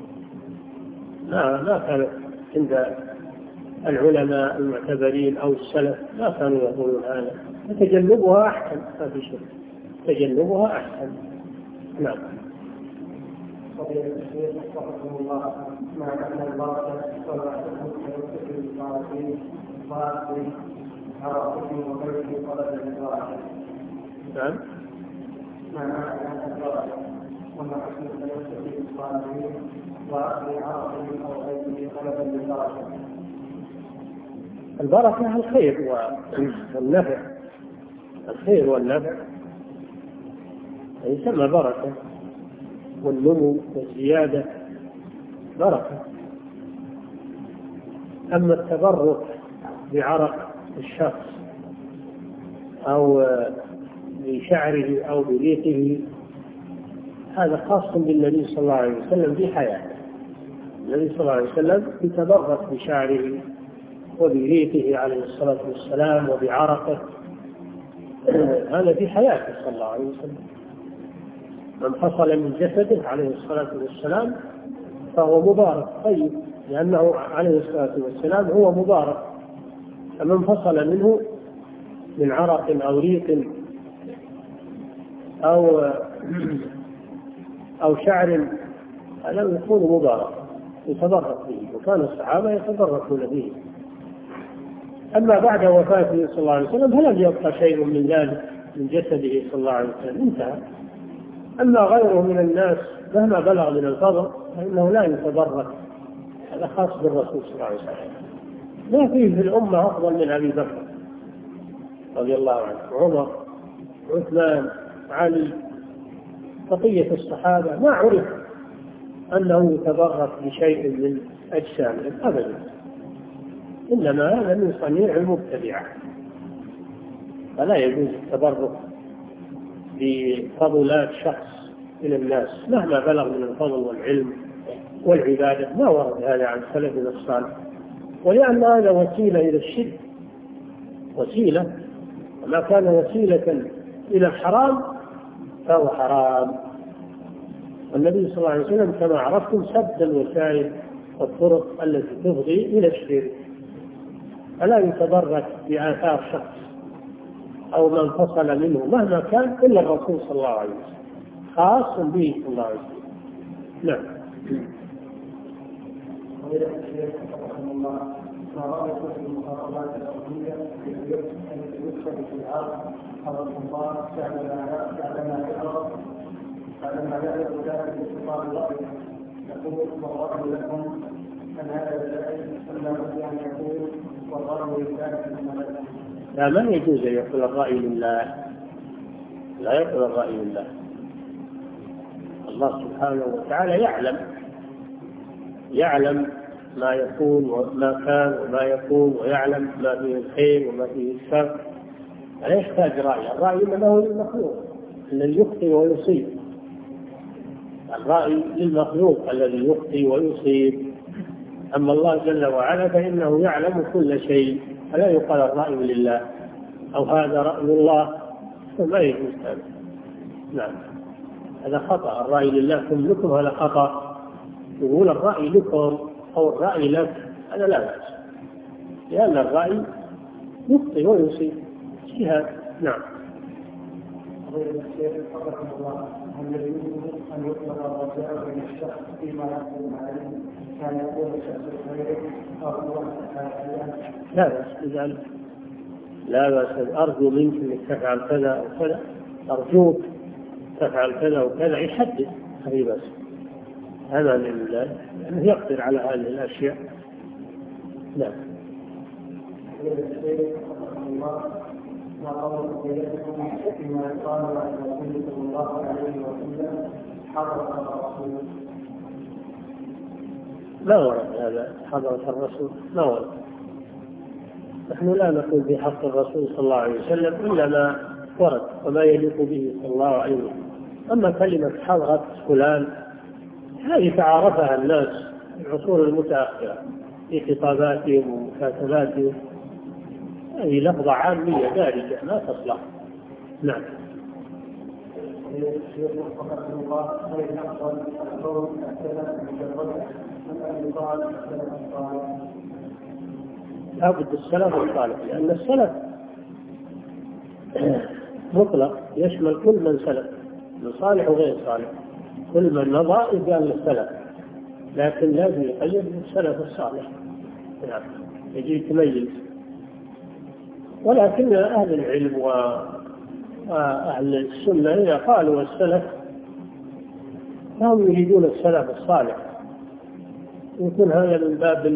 ما ما كانت عند العلماء المعتبرين أو السلف، ما كانوا يقولون هذا. تجنبها أحسن، ما في شيء، تجنبها أحسن. نعم. فضيلة الشيخ رحمه الله، ما معنى البركة ولا تكون في الصالحين وأصل عرفهم وبيت طلب الإبراهيم؟ نعم. ما معنى البركة وما حسن التوسل في الصالحين وأصل عرفهم أو بيت طلب الإبراهيم؟ البركة الخير والنفع، الخير والنفع يسمى بركة، والنمو والزيادة بركة. أما التبرك بعرق الشخص أو بشعره أو بريقه هذا خاص بالنبي صلى الله عليه وسلم في حياته. النبي صلى الله عليه وسلم يتبرك بشعره وبريقه عليه الصلاة والسلام وبعرقه، هذا في حياته صلى الله عليه وسلم. من فصل من جسده عليه الصلاة والسلام فهو مبارك طيب، لأنه عليه الصلاة والسلام هو مبارك. فمن فصل منه من عرق أو ريق أو أو شعر هذا يكون مبارك يتبرك به، وكان الصحابة يتبركون به. أما بعد وفاته صلى الله عليه وسلم فلم يبقى شيء من ذلك من جسده صلى الله عليه وسلم، انتهى. أما غيره من الناس مهما بلغ من الفضل فإنه لا يتبرك، هذا خاص بالرسول صلى الله عليه وسلم. ما فيه في الأمة أفضل من أبي بكر رضي الله عنه، عمر، عثمان، علي، بقية الصحابة ما عرف أنه يتبرك بشيء من أجسامهم أبدا، إنما هذا من صنيع المبتدعة، فلا يجوز التبرك بفضلات شخص من الناس مهما بلغ من الفضل والعلم والعبادة، ما ورد هذا عن سلفنا الصالح، ولأن هذا وسيلة إلى الشرك، وسيلة، وما كان وسيلة إلى الحرام فهو حرام. والنبي صلى الله عليه وسلم كما عرفتم سد الوسائل والطرق التي تفضي إلى الشرك، فلا يتبرك بآثار شخص أو من فصل منه مهما كان إلا الرسول صلى الله عليه وسلم، خاص به صلى الله عليه وسلم. نعم. ما رأيكم في المخاطبات الأرضية التي يدخل في الأرض حول السلطان بعدما يعرض بعدما يعرض ذلك باستقرار الرأي يقول والرأي لكم أن هذا الشيء لا بد أن يكون والرأي لله الملك. لا، ما يجوز أن يقول الرأي لله، لا يقول الرأي لله. الله سبحانه وتعالى يعلم يعلم ما يكون وما كان وما يكون، ويعلم ما فيه الخير وما فيه الشر، لا يحتاج رأي. الرأي إنما هو للمخلوق الذي يخطئ ويصيب، الرأي للمخلوق الذي يخطئ ويصيب. أما الله جل وعلا فإنه يعلم كل شيء، فلا يقال الرأي لله أو هذا رأي الله، فما يجوز هذا. نعم، هذا خطأ. الرأي لله كلكم هذا خطأ. يقول الرأي لكم أو الرأي لك، هذا لا بأس، لأن الرأي يخطئ ويصيب اجتهاد. نعم. هل يجوز أن يطلق الرجاء بين الشخص فيما يقوم عليه كان يقول الشخص غيره أو هو لا بأس بذلك، لا بأس. أرجو منك أنك تفعل كذا أو كذا، أرجوك تفعل كذا وكذا، يحدد، هذه بس. هذا لله أنه يقدر على هذه الأشياء. نعم. ما قول قيادتكم فيما يقال عن الرسول صلى الله عليه وسلم حضرة الرسول؟ ما ورد هذا حضرة الرسول، ما ورد. نحن لا نقول بحق الرسول صلى الله عليه وسلم إلا ما ورد وما يليق به صلى الله عليه وسلم. أما كلمة حضرة فلان هذه تعارفها الناس في العصور المتأخرة في خطاباتهم ومكاتباتهم، هذه لفظة عامية دارجة لا تصلح. نعم. لابد السلف الصالح، لأن السلف مطلق يشمل كل من سلف، من صالح وغير صالح، كل من مضى يقال للسلف، لكن لازم يقيد بالسلف الصالح. نعم، يجي يتميز. ولكن أهل العلم وأهل السنة إذا قالوا السلف فهم يريدون السلف الصالح، يكون هذا من باب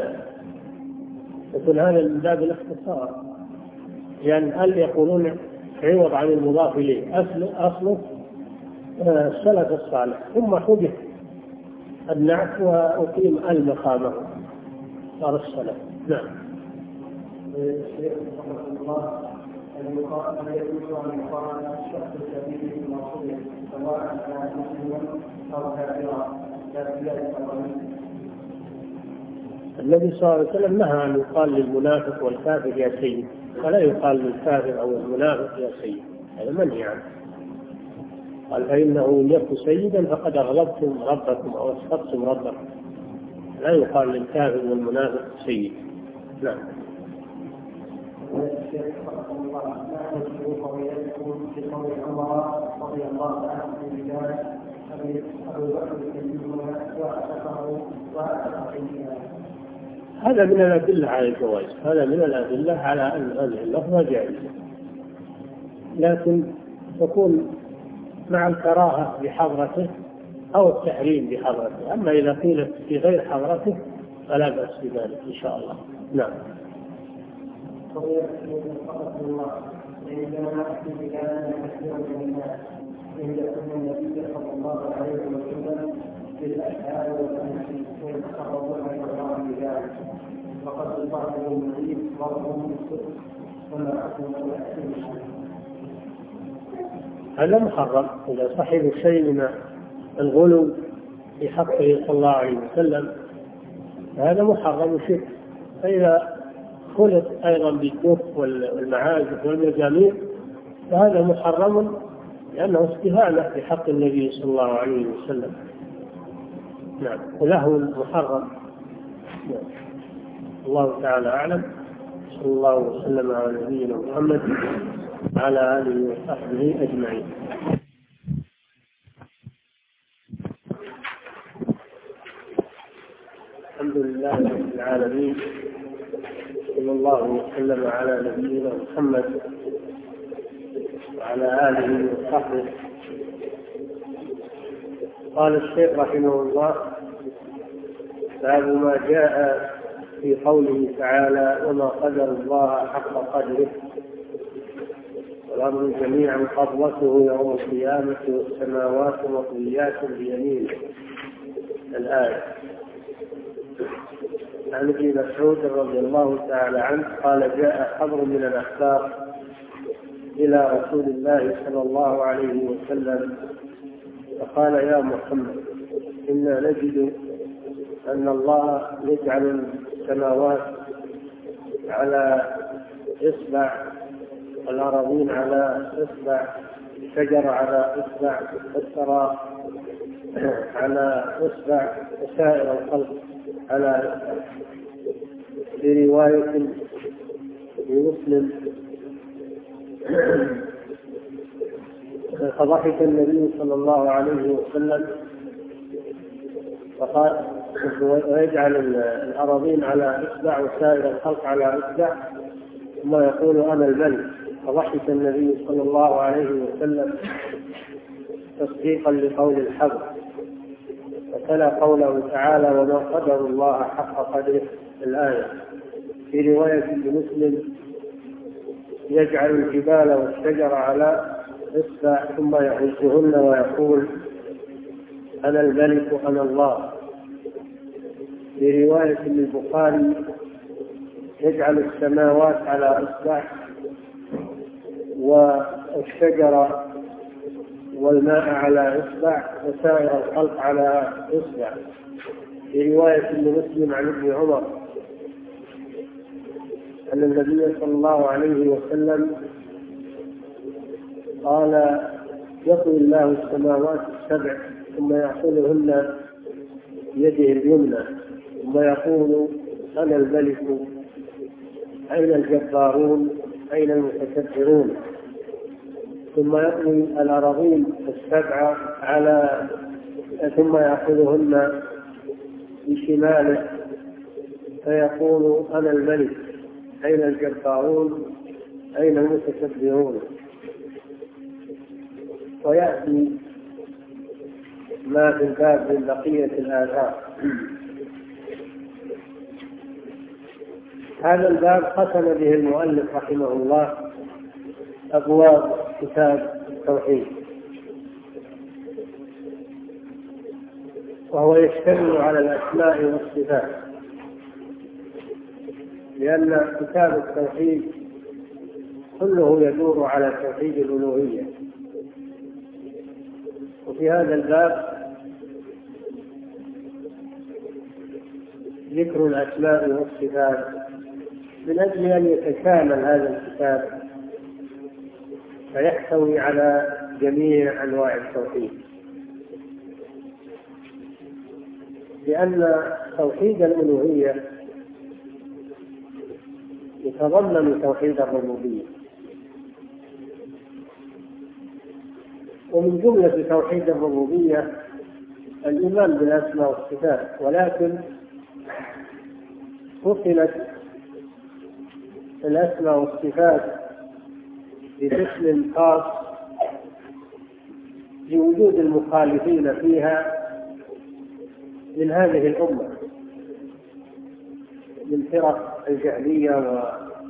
يكون هذا من باب الاختصار، لأن يعني هل يقولون عوض عن المضاف إليه أصله السلف الصالح، ثم حدث النعت وأقيم المقامه صار السلف. نعم. الشيخ رحمه الله أن يقال أن يجوز أن يقال الشخص الكبير المعصية سواء كان مسلما أو كافرا لا بذلك القانون. النبي صلى الله عليه وسلم نهى أن يقال للمنافق والكافر يا سيد، فلا يقال للكافر أو المنافق يا سيد، هذا منهي عنه. قال فإنه إن يكن سيدا فقد أغضبتم ربكم أو أسخطتم ربكم، لا يقال للكافر والمنافق سيد. نعم. الشيخ رحمه الله ما يجب قضيتكم في قول عمر رضي الله عنه في ذلك أبو بكر يكلمون وأعتقه وأعتقه فيها. هذا من الأدلة على الجواز، هذا من الأدلة على أن هذه اللفظة جائزة، لكن تكون مع الكراهة بحضرته أو التحريم بحضرته. أما إذا قيلت في غير حضرته فلا بأس بذلك إن شاء الله. نعم. عندكم النبي صلى الله عليه وسلم بالأشعار والأناشيد ويتقربون إلى الله بذلك، وقد بعضهم يريد بعضهم الصدق وما أكون الأحسن. هذا محرم إذا صحب شيء من الغلو في حقه صلى الله عليه وسلم، هذا محرم شرك. فإذا خلط أيضا بالدف والمعازف والمزامير فهذا محرم لأنه استهانة بحق النبي صلى الله عليه وسلم. نعم. ولهو محرم. نعم. الله تعالى أعلم. صلى الله وسلم على نبينا محمد وعلى آله وصحبه أجمعين. الحمد لله رب العالمين، صلى الله وسلم على نبينا محمد وعلى آله وصحبه. قال الشيخ رحمه الله: باب ما جاء في قوله تعالى: وما قدر الله حق قدره والأرض جميعا قبضته يوم القيامة والسماوات مطويات بيمينه. الآية. عن ابن مسعود رضي الله تعالى عنه قال: جاء خبر من الأخبار إلى رسول الله صلى الله عليه وسلم فقال: يا محمد، إنا نجد أن الله يجعل السماوات على إصبع، والأراضين على إصبع، الشجر على إصبع، والثرى على إصبع، وسائر الخلق على إصبع. في رواية لمسلم: فضحك النبي صلى الله عليه وسلم فقال: ويجعل الأراضين على إصبع وسائر الخلق على إصبع، ثم يقول: أنا الملك. فضحك النبي صلى الله عليه وسلم تصديقا لقول الحق، فتلا قوله تعالى: وما قدر الله حق قدره. الآية. في رواية لمسلم: يجعل الجبال والشجر على إصبع ثم يعزهن ويقول: أنا الملك أنا الله. في رواية للبخاري: يجعل السماوات على إصبع والشجر والماء على إصبع وسائر الخلق على إصبع. في رواية لمسلم عن ابن عمر أن النبي صلى الله عليه وسلم قال: يطوي الله السماوات السبع ثم يأخذهن بيده اليمنى ثم يقول: أنا الملك، أين الجبارون، أين المتكبرون. ثم يطوي الأراضين السبع على ثم يأخذهن بشماله فيقول: أنا الملك، أين الجبارون، أين المتكبرون. ويأتي ما في الباب من بقية الآثار. هذا الباب ختم به المؤلف رحمه الله أبواب كتاب التوحيد، وهو يشتمل على الأسماء والصفات، لأن كتاب التوحيد كله يدور على توحيد الألوهية. وفي هذا الباب ذكر الأسماء والصفات من أجل أن يتكامل هذا الكتاب فيحتوي على جميع أنواع التوحيد، لأن توحيد الألوهية يتضمن توحيد الربوبية، ومن جملة توحيد الربوبية الإيمان بالأسماء والصفات، ولكن فصلت الأسماء والصفات بقسم خاص لوجود المخالفين فيها من هذه الأمة من فرق الجهمية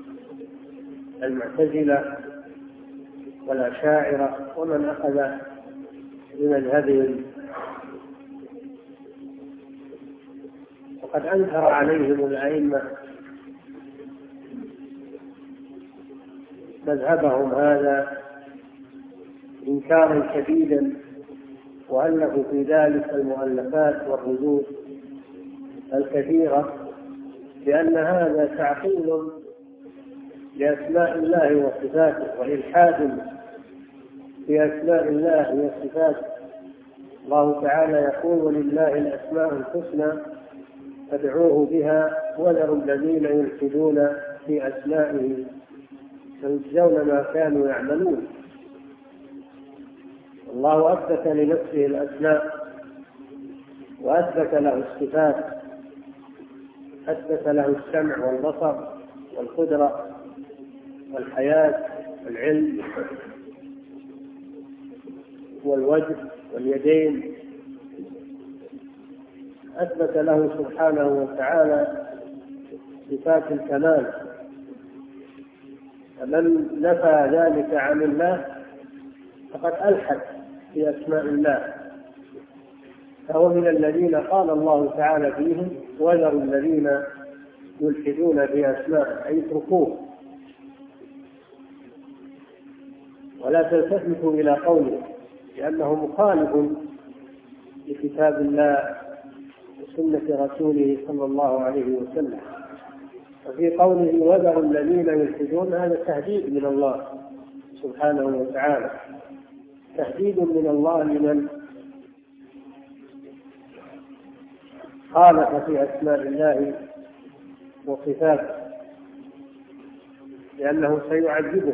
والمعتزلة والأشاعرة ومن أخذ بمذهبهم، وقد أنكر عليهم الأئمة مذهبهم هذا إنكارا شديدا، وألفوا في ذلك المؤلفات والردود الكثيرة، لأن هذا تعطيل لأسماء الله وصفاته وإلحاد في أسماء الله وصفاته. الله تعالى يقول: ولله الأسماء الحسنى فادعوه بها وذروا الذين يلحدون في أسمائه سيجزون ما كانوا يعملون. الله أثبت لنفسه الأسماء وأثبت له الصفات، أثبت له السمع والبصر والقدرة والحياة والعلم والوجه واليدين، أثبت له سبحانه وتعالى صفات الكمال. فمن نفى ذلك عن الله فقد ألحد في أسماء الله، فهو من الذين قال الله تعالى فيهم: وذروا الذين يلحدون في أسماء، أي اتركوه ولا تلتفتوا إلى قوله، لأنه مخالف لكتاب الله وسنة رسوله صلى الله عليه وسلم. وفي قوله: وذروا الذين يلحدون، هذا تهديد من الله سبحانه وتعالى، تهديد من الله لمن خالف في أسماء الله وصفاته، لأنه سيعذبه.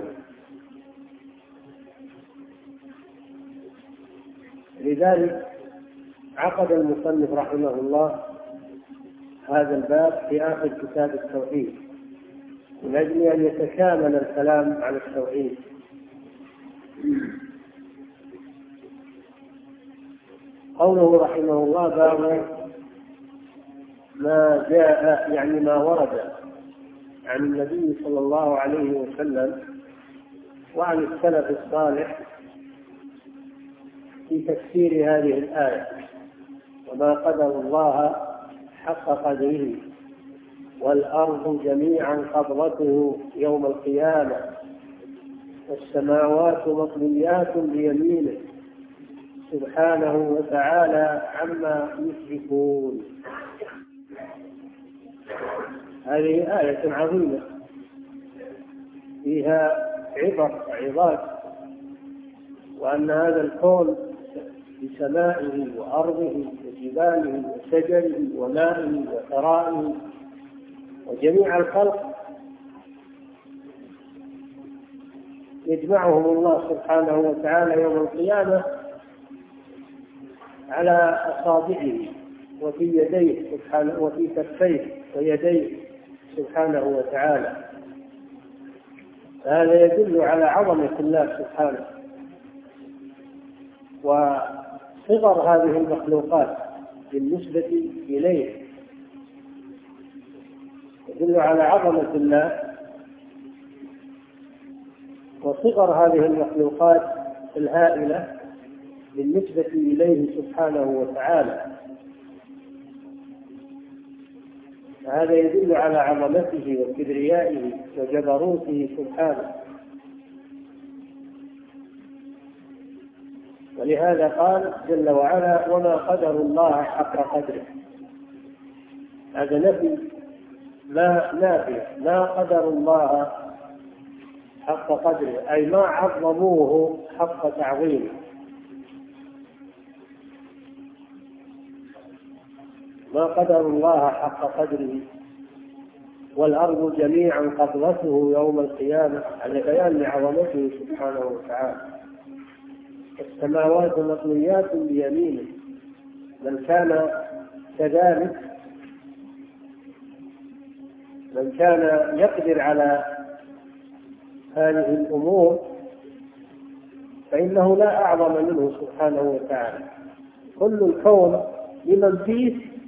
لذلك عقد المصنف رحمه الله هذا الباب في آخر كتاب التوحيد من أجل أن يتكامل الكلام على التوحيد. قوله رحمه الله: باب ما جاء، يعني ما ورد عن النبي صلى الله عليه وسلم وعن السلف الصالح في تفسير هذه الآية: وما قدر الله حق قدره والأرض جميعا قبضته يوم القيامة والسماوات مطويات بيمينه سبحانه وتعالى عما يشركون. هذه آية عظيمة فيها عبر وعظات، وأن هذا الكون بسمائه وأرضه وجباله وشجره ومائه وثرائه وجميع الخلق يجمعهم الله سبحانه وتعالى يوم القيامة على أصابعه وفي يديه سبحانه وفي كفيه ويديه سبحانه وتعالى. هذا يدل على عظمة الله سبحانه وصغر هذه المخلوقات بالنسبة إليه، يدل على عظمة الله وصغر هذه المخلوقات الهائلة بالنسبة إليه سبحانه وتعالى. هذا يدل على عظمته وكبريائه وجبروته سبحانه. ولهذا قال جل وعلا: وما قدر الله حق قدره. هذا نفي ما نافي، ما قدر الله حق قدره، أي ما عظموه حق تعظيمه. ما قدر الله حق قدره والأرض جميعا قبضته يوم القيامة، على بيان عظمته سبحانه وتعالى. السماوات مطويات بيمينه. من كان كذلك، من كان يقدر على هذه الأمور فإنه لا أعظم منه سبحانه وتعالى. كل الكون لمن فيه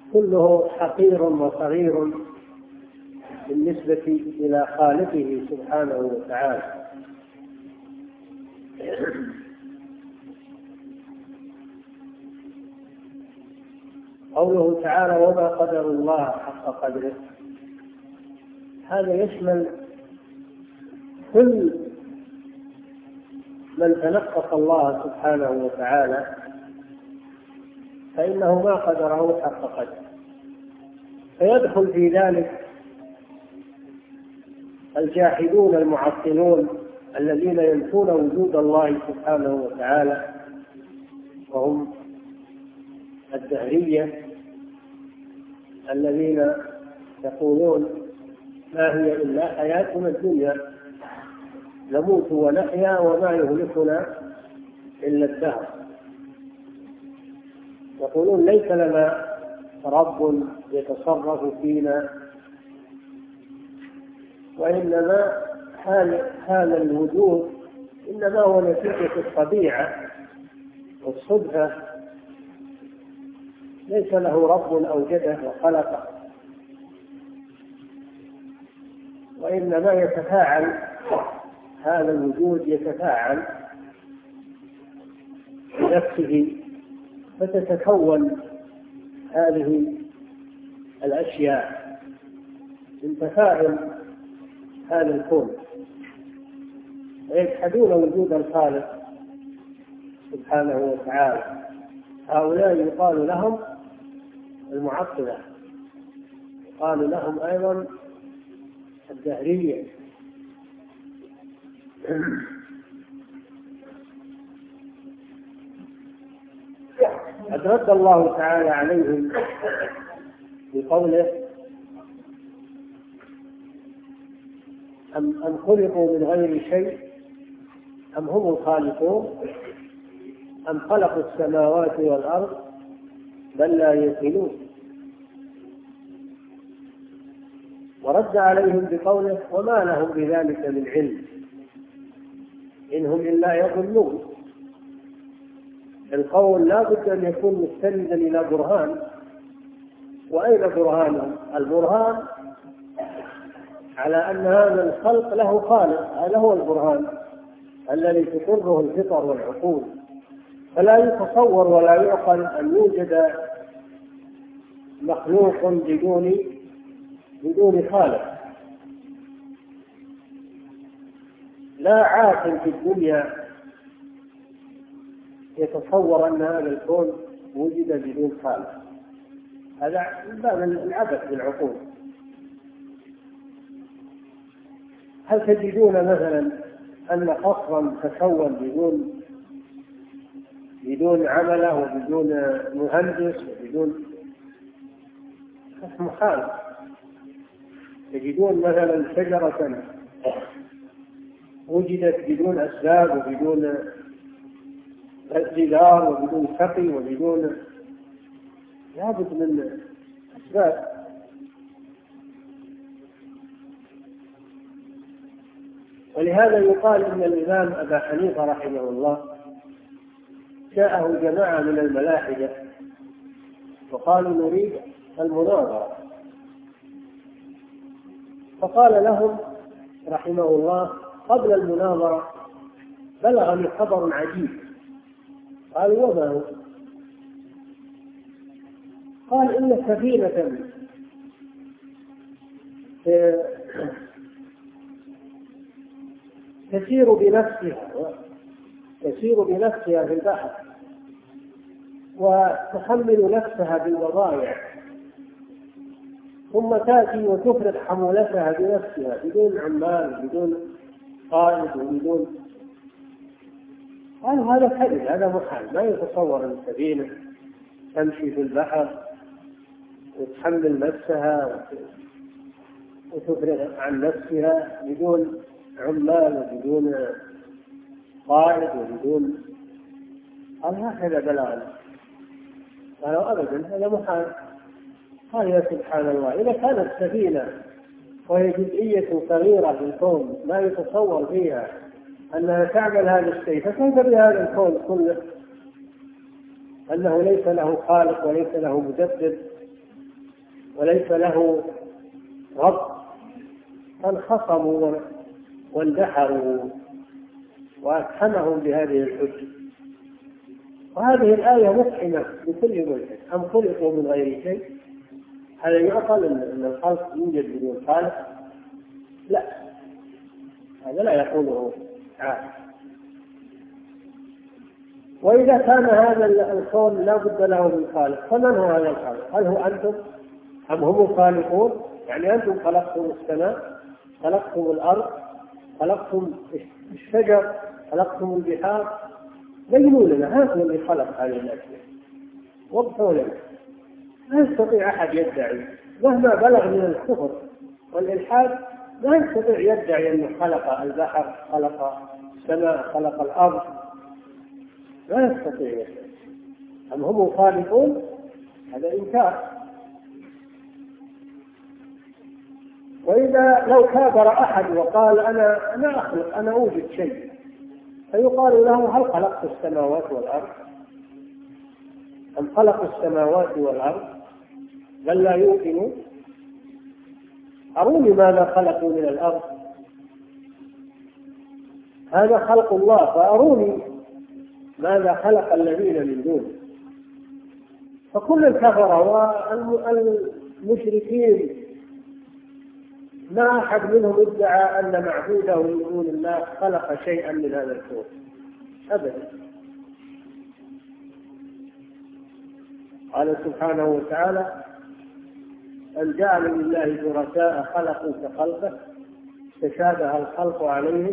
كله حقير وصغير بالنسبة إلى خالقه سبحانه وتعالى. قوله تعالى وما قدر الله حق قدره، هذا يشمل كل من تنقص الله سبحانه وتعالى فإنه ما قدره حق قدره، فيدخل في ذلك الجاحدون المعطلون الذين ينفون وجود الله سبحانه وتعالى، وهم الدهرية الذين يقولون ما هي إلا حياتنا الدنيا نموت ونحيا وما يهلكنا إلا الدهر. يقولون ليس لنا رب يتصرف فينا، وإنما هذا الوجود إنما هو نتيجة الطبيعة والصدفة، ليس له رب أوجده وخلقه، وإنما يتفاعل هذا الوجود يتفاعل بنفسه فتتكون هذه الأشياء من تفاعل هذا الكون، ويجحدون وجود الخالق سبحانه وتعالى. هؤلاء يقال لهم المعطلة، يقال لهم أيضا الدهرية. قد رد الله تعالى عليهم بقوله أم, أم خلقوا من غير شيء أم هم الخالقون أم خلقوا السماوات والأرض بل لا يوقنون. ورد عليهم بقوله وما لهم بذلك من علم إن هم إلا يظنون. القول لا بد أن يكون مستندا إلى برهان، وأين برهانهم؟ البرهان على أن هذا الخلق له خالق، هذا هو البرهان الذي تقره الفطر والعقول. فلا يتصور ولا يعقل أن يوجد مخلوق بدون بدون خالق. لا عاقل في الدنيا يتصور أن هذا الكون وجد بدون خالق، هذا من باب العبث بالعقول. هل تجدون مثلا أن قصرا تكون بدون بدون عمله وبدون مهندس وبدون محال؟ تجدون مثلا شجرة وجدت بدون أسباب وبدون جدار وبدون سقي وبدون، لابد من أسباب. ولهذا يقال إن الإمام أبا حنيفة رحمه الله جاءه جماعة من الملاحدة وقالوا نريد المناظرة، فقال لهم رحمه الله قبل المناظرة بلغني خبر عجيب. قالوا وما هو؟ قال إن سفينة تسير بنفسها تسير بنفسها في البحر وتحمل نفسها بالبضائع، ثم تأتي وتفرد حمولتها بنفسها بدون عمال بدون قائد وبدون. قالوا هذا كذب، هذا محال، ما يتصور أن السفينة تمشي في البحر وتحمل نفسها وتفرغ عن نفسها بدون عمال وبدون قائد وبدون. قال هكذا بلاغنا. قالوا أبدا هذا محال. قال يا سبحان الله، إذا كانت سفينة وهي جزئية صغيرة في الكون لا يتصور فيها أنها تعمل هذا الشيء، فكيف بهذا الكون كله أنه ليس له خالق وليس له مدبر وليس له رب، فانخصموا واندحروا وأفحمهم بهذه الحجة. وهذه الآية مفحمة لكل ملحد. أم خلقوا من غير شيء؟ هذا يعقل أن الخلق يوجد بدون خالق؟ لا، هذا لا يقوله عاقل. وإذا كان هذا الكون لا بد له من خالق، فمن هو هذا الخالق؟ هل هو أنتم أم هم الخالقون؟ يعني أنتم خلقتم السماء، خلقتم الأرض، خلقتم الشجر، خلقتم البحار. بينوا لنا، هذا اللي خلق هذه الأشياء، وضحوا لنا. لا يستطيع أحد يدعي مهما بلغ من الكفر والإلحاد، لا يستطيع يدعي أنه خلق البحر، خلق السماء، خلق الأرض. لا يستطيع يدعي. أم هم خالقون؟ هذا إنكار. وإذا لو كابر أحد وقال أنا أنا أخلق، أنا أوجد شيء، فيقال له هل خلقت السماوات والأرض؟ أم خلق السماوات والأرض؟ بل لا يوقنوا. أروني ماذا خلقوا من الأرض. هذا خلق الله، فأروني ماذا خلق الذين من دونه. فكل الكفرة والمشركين ما أحد منهم ادعى أن معبوده من دون الله خلق شيئا من هذا الكون أبدا. قال سبحانه وتعالى: أن جعل لله شركاء خلقوا كخلقه تشابه الخلق عليهم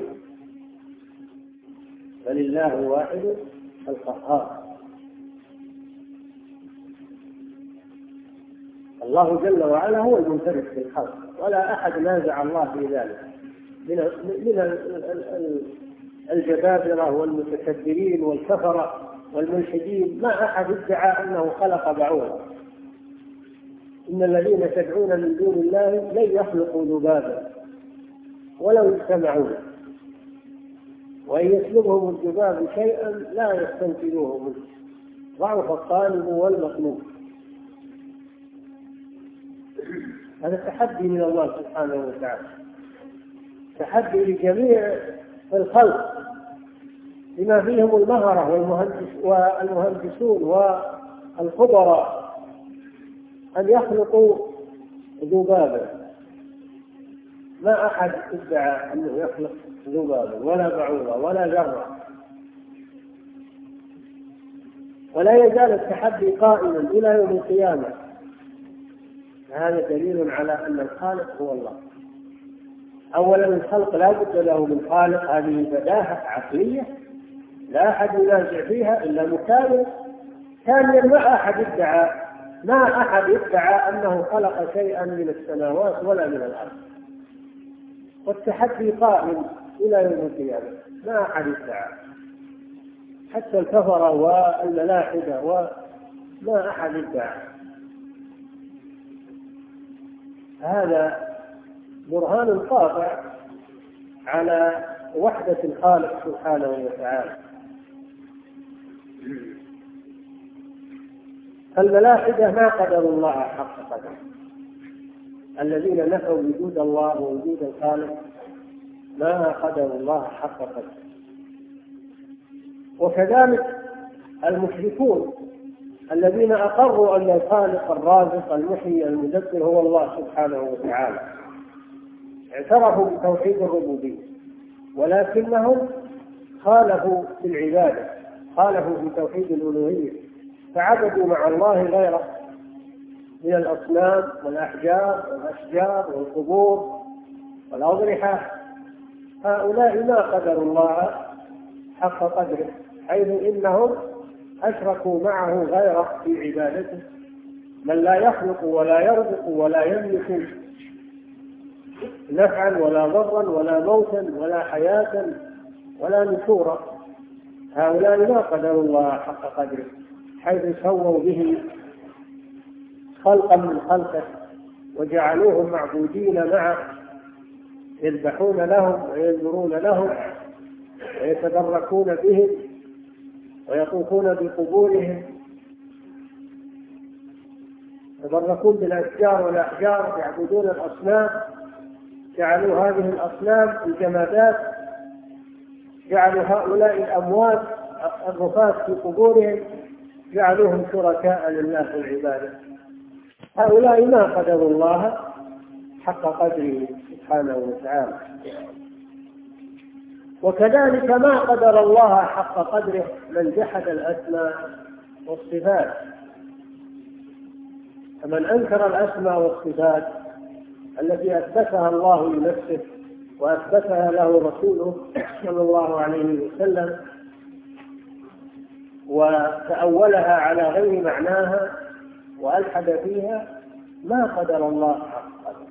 فلله واحد القهار. الله جل وعلا هو المنفرد في الخلق، ولا أحد نازع الله في ذلك من الجبابرة والمتكبرين والكفرة والملحدين. ما أحد ادعى أنه خلق بعوضا. إن الذين تدعون من دون الله لن يخلقوا ذبابا ولو اجتمعوا، وإن يسلبهم الذباب شيئا لا يستنفذوه منه، ضعف الطالب والمطلوب. هذا تحدي من الله سبحانه وتعالى، تحدي لجميع الخلق بما فيهم المهرة والمهندسون والخبراء أن يخلقوا ذبابا. ما أحد ادعى أنه يخلق ذبابا ولا بعوضة ولا ذرة، ولا يزال التحدي قائما إلى يوم القيامة. هذا دليل على أن الخالق هو الله. أولا الخلق لا بد له من خالق، هذه بداهة عقلية لا أحد ينازع فيها إلا مكان. ثانيا ما أحد ادعى ما أحد ادعى أنه خلق شيئا من السماوات ولا من الأرض، والتحدي قائم إلى يوم القيامة. ما أحد ادعى، حتى الكفرة والملاحدة وما أحد ادعى. هذا برهان قاطع على وحدة الخالق سبحانه وتعالى. الملاحدة ما قدروا الله حق قدره، الذين نفوا وجود الله ووجود الخالق ما قدروا الله حق قدره. وكذلك المشركون الذين أقروا أن الخالق الرازق المحيي المدبر هو الله سبحانه وتعالى، اعترفوا بتوحيد الربوبية، ولكنهم خالفوا في العبادة، خالفوا في توحيد الألوهية، فعبدوا مع الله غيره من الأصنام والأحجار والأشجار والقبور والأضرحة. هؤلاء ما قدروا الله حق قدره، حيث إنهم أشركوا معه غيره في عبادته، من لا يخلق ولا يرزق ولا يملك نفعا ولا ضرا ولا موتا ولا حياة ولا نشورا. هؤلاء ما قدروا الله حق قدره، حيث سووا به خلقا من خلقه وجعلوهم معبودين معه، يذبحون لهم وينذرون لهم ويتبركون بهم ويطوفون بقبورهم. يتبركون بالأشجار والأحجار، يعبدون الأصنام، جعلوا هذه الأصنام الجمادات، جعلوا هؤلاء الأموات الرفاة في قبورهم جعلوهم شركاء لله في العبادة. هؤلاء ما قدروا الله حق قدره سبحانه وتعالى. وكذلك ما قدر الله حق قدره من جحد الأسماء والصفات. فمن أنكر الأسماء والصفات التي أثبتها الله لنفسه وأثبتها له رسوله صلى الله عليه وسلم وتأولها على غير معناها وألحد فيها، ما قدر الله حق قدره.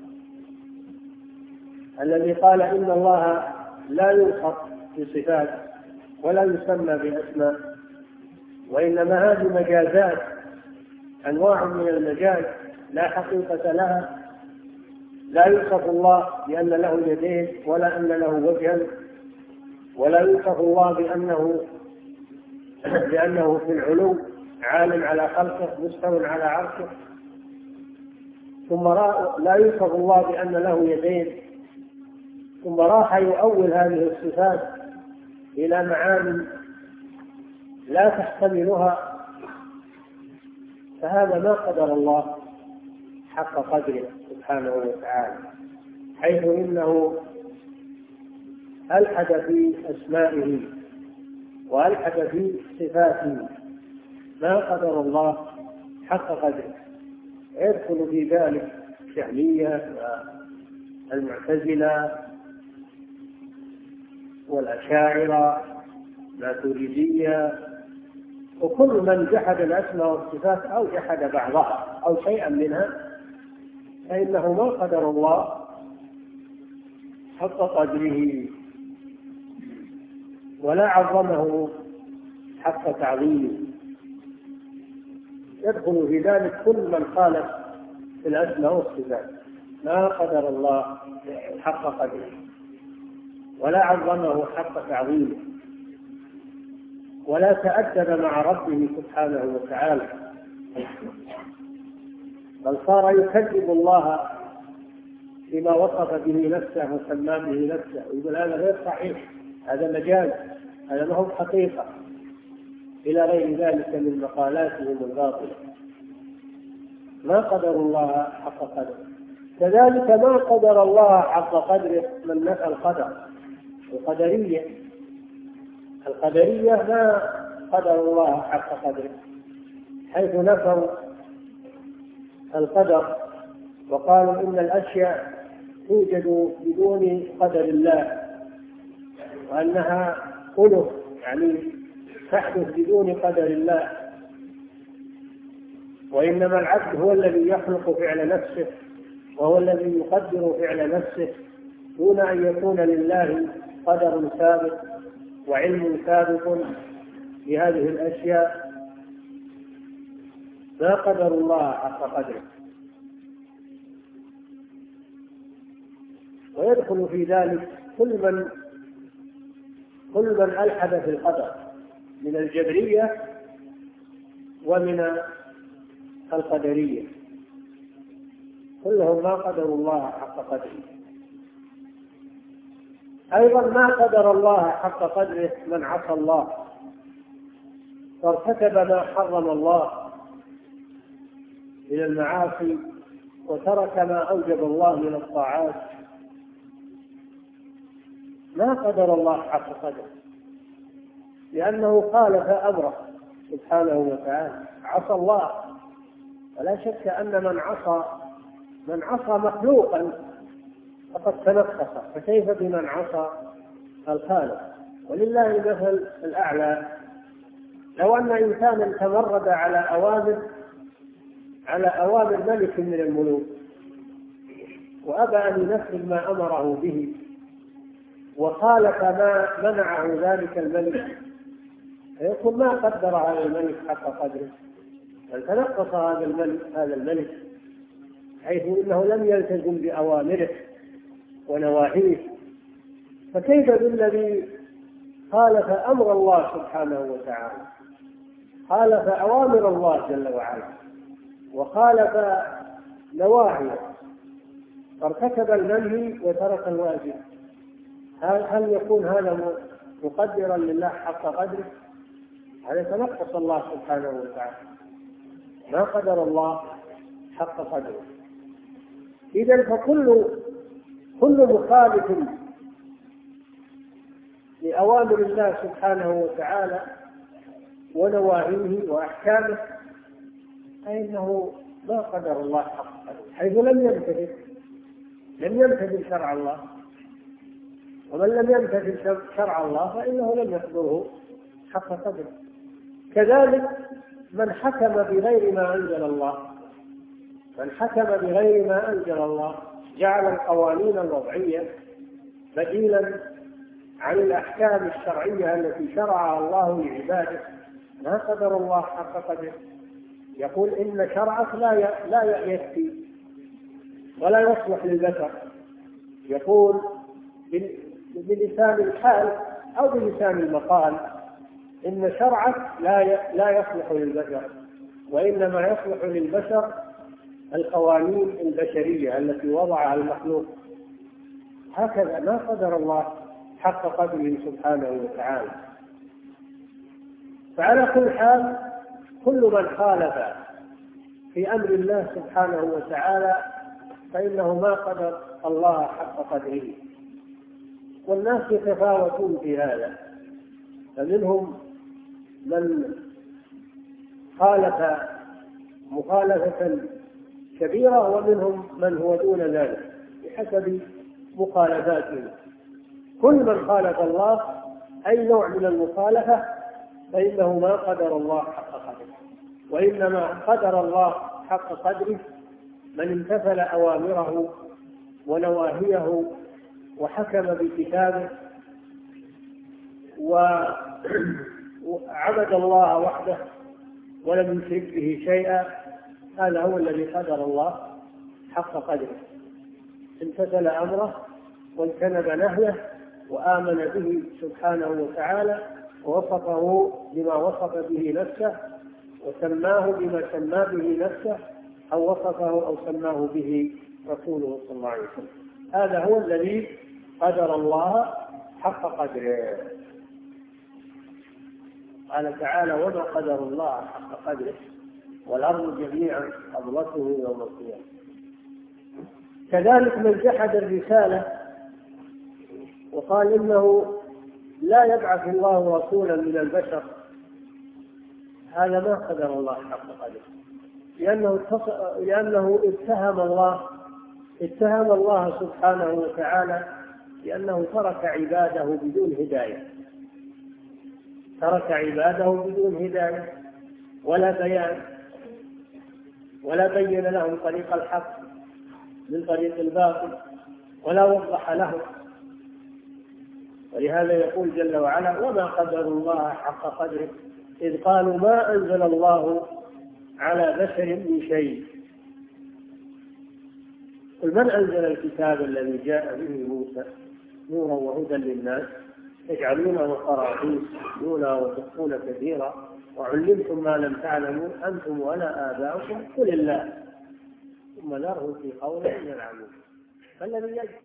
الذي قال إن الله لا يوصف بصفات ولا يسمى بأسماء، وإنما هذه مجازات، أنواع من المجاز لا حقيقة لها. لا يوصف الله بأن له يدين ولا أن له وجها، ولا يوصف الله بأنه بأنه في العلو عال على خلقه مستوى على عرشه. ثم لا يوصف الله بأن له يدين، ثم راح يؤول هذه الصفات إلى معاني لا تحتملها. فهذا ما قدر الله حق قدره سبحانه وتعالى، حيث إنه ألحد في أسمائه وألحد في صفاته. ما قدر الله حق قدره. يدخل في ذلك الجهمية والمعتزلة والأشاعرة الماتريدية، وكل من جحد الأسماء والصفات أو جحد بعضها أو شيئا منها فإنه ما قدر الله حق قدره ولا عظمه حق تعظيمه. يدخل في ذلك كل من خالف في الأسماء والصفات. ما قدر الله حق قدره ولا عظمه حق تعظيمه ولا تأدب مع ربه سبحانه وتعالى، بل صار يكذب الله فيما وصف به نفسه وسمى به نفسه، ويقول هذا غير صحيح، هذا مجاز، هذا ما هو حقيقة، إلى غير ذلك من مقالاتهم الباطلة. ما قدر الله حق قدره. كذلك ما قدر الله حق قدره من نفى القدر. القدرية القدرية ما قدر الله حق قدره، حيث نفوا القدر وقالوا إن الأشياء توجد بدون قدر الله، وأنها ألف يعني تحدث بدون قدر الله، وإنما العبد هو الذي يخلق فعل نفسه وهو الذي يقدر فعل نفسه دون أن يكون لله قدر سابق وعلم سابق بهذه الأشياء. ما قدر الله حق قدره. ويدخل في ذلك كل من كل من ألحد في القدر من الجبرية ومن القدرية، كلهم ما قدروا الله حق قدره. أيضا ما قدر الله حق قدره من عصى الله فارتكب ما حرم الله من المعاصي وترك ما أوجب الله من الطاعات. ما قدر الله حق قدره، لأنه خالف أمره سبحانه وتعالى، عصى الله. ولا شك أن من عصى من عصى مخلوقا فقد تنقص، فكيف بمن عصى الخالق؟ ولله المثل الأعلى. لو أن إنسانا تمرد على أوامر على أوامر ملك من الملوك وأبى أن ينفذ ما أمره به وخالف ما منعه ذلك الملك، فيكون ما قدر هذا الملك حق قدره، بل تنقص هذا الملك هذا الملك حيث إنه لم يلتزم بأوامره ونواهيه. فكيف بالذي خالف أمر الله سبحانه وتعالى، خالف أوامر الله جل وعلا، وخالف نواهيه فارتكب المنهي وترك الواجب، هل يكون هذا مقدرا لله حق قدره؟ هذا يتنقص الله سبحانه وتعالى، ما قدر الله حق قدره. إذن فكل كل مخالف لأوامر الله سبحانه وتعالى ونواهيه وأحكامه فإنه ما قدر الله حق قدره، حيث لم يمتثل لم يمتثل شرع الله، ومن لم يمتثل شرع الله فإنه لم يقدره حق قدره. كذلك من حكم بغير ما أنزل الله من حكم بغير ما أنزل الله جعل القوانين الوضعية بديلا عن الأحكام الشرعية التي شرعها الله لعباده، ما قدر الله حق قدره. يقول إن شرعك لا لا يكفي ولا يصلح للبشر، يقول بلسان الحال أو بلسان المقال إن شرعك لا لا يصلح للبشر، وإنما يصلح للبشر القوانين البشرية التي وضعها المخلوق. هكذا ما قدر الله حق قدره سبحانه وتعالى. فعلى كل حال كل من خالف في أمر الله سبحانه وتعالى فإنه ما قدر الله حق قدره. والناس يتفاوتون في هذا، فمنهم من خالف مخالفة كبيرة ومنهم من هو دون ذلك بحسب مخالفاتهم. كل من خالف الله أي نوع من المخالفة فإنه ما قدر الله حق قدره، وإنما قدر الله حق قدره من امتثل أوامره ونواهيه وحكم بكتابه وعبد الله وحده ولم يشرك به شيئا، هذا هو الذي قدر الله حق قدره، امتثل أمره واجتنب نهيه وآمن به سبحانه وتعالى ووصفه بما وصف به نفسه وسماه بما سمى به نفسه أو وصفه أو سماه به رسوله صلى الله عليه وسلم. هذا هو الذي قدر الله حق قدره. قال تعالى وما قدر الله حق قدره والأرض جميعا قبضته يوم القيامة. كذلك من جحد الرسالة وقال إنه لا يبعث الله رسولا من البشر، هذا ما قدر الله حق قدره، لأنه لأنه اتهم الله اتهم الله سبحانه وتعالى لأنه ترك عباده بدون هداية ترك عباده بدون هداية ولا بيان، ولا بين لهم طريق الحق من طريق الباطل ولا وضح لهم. ولهذا يقول جل وعلا وما قدر الله حق قدره إذ قالوا ما أنزل الله على بشر من شيء. قل من أنزل الكتاب الذي جاء به موسى نورا وهدى للناس تجعلونه قراطيس تبدونه وتخفون كثيرا وعلمتم ما لم تعلموا أنتم ولا آباؤكم قل الله ثم ذرهم في قولهم يلعبون. فالذي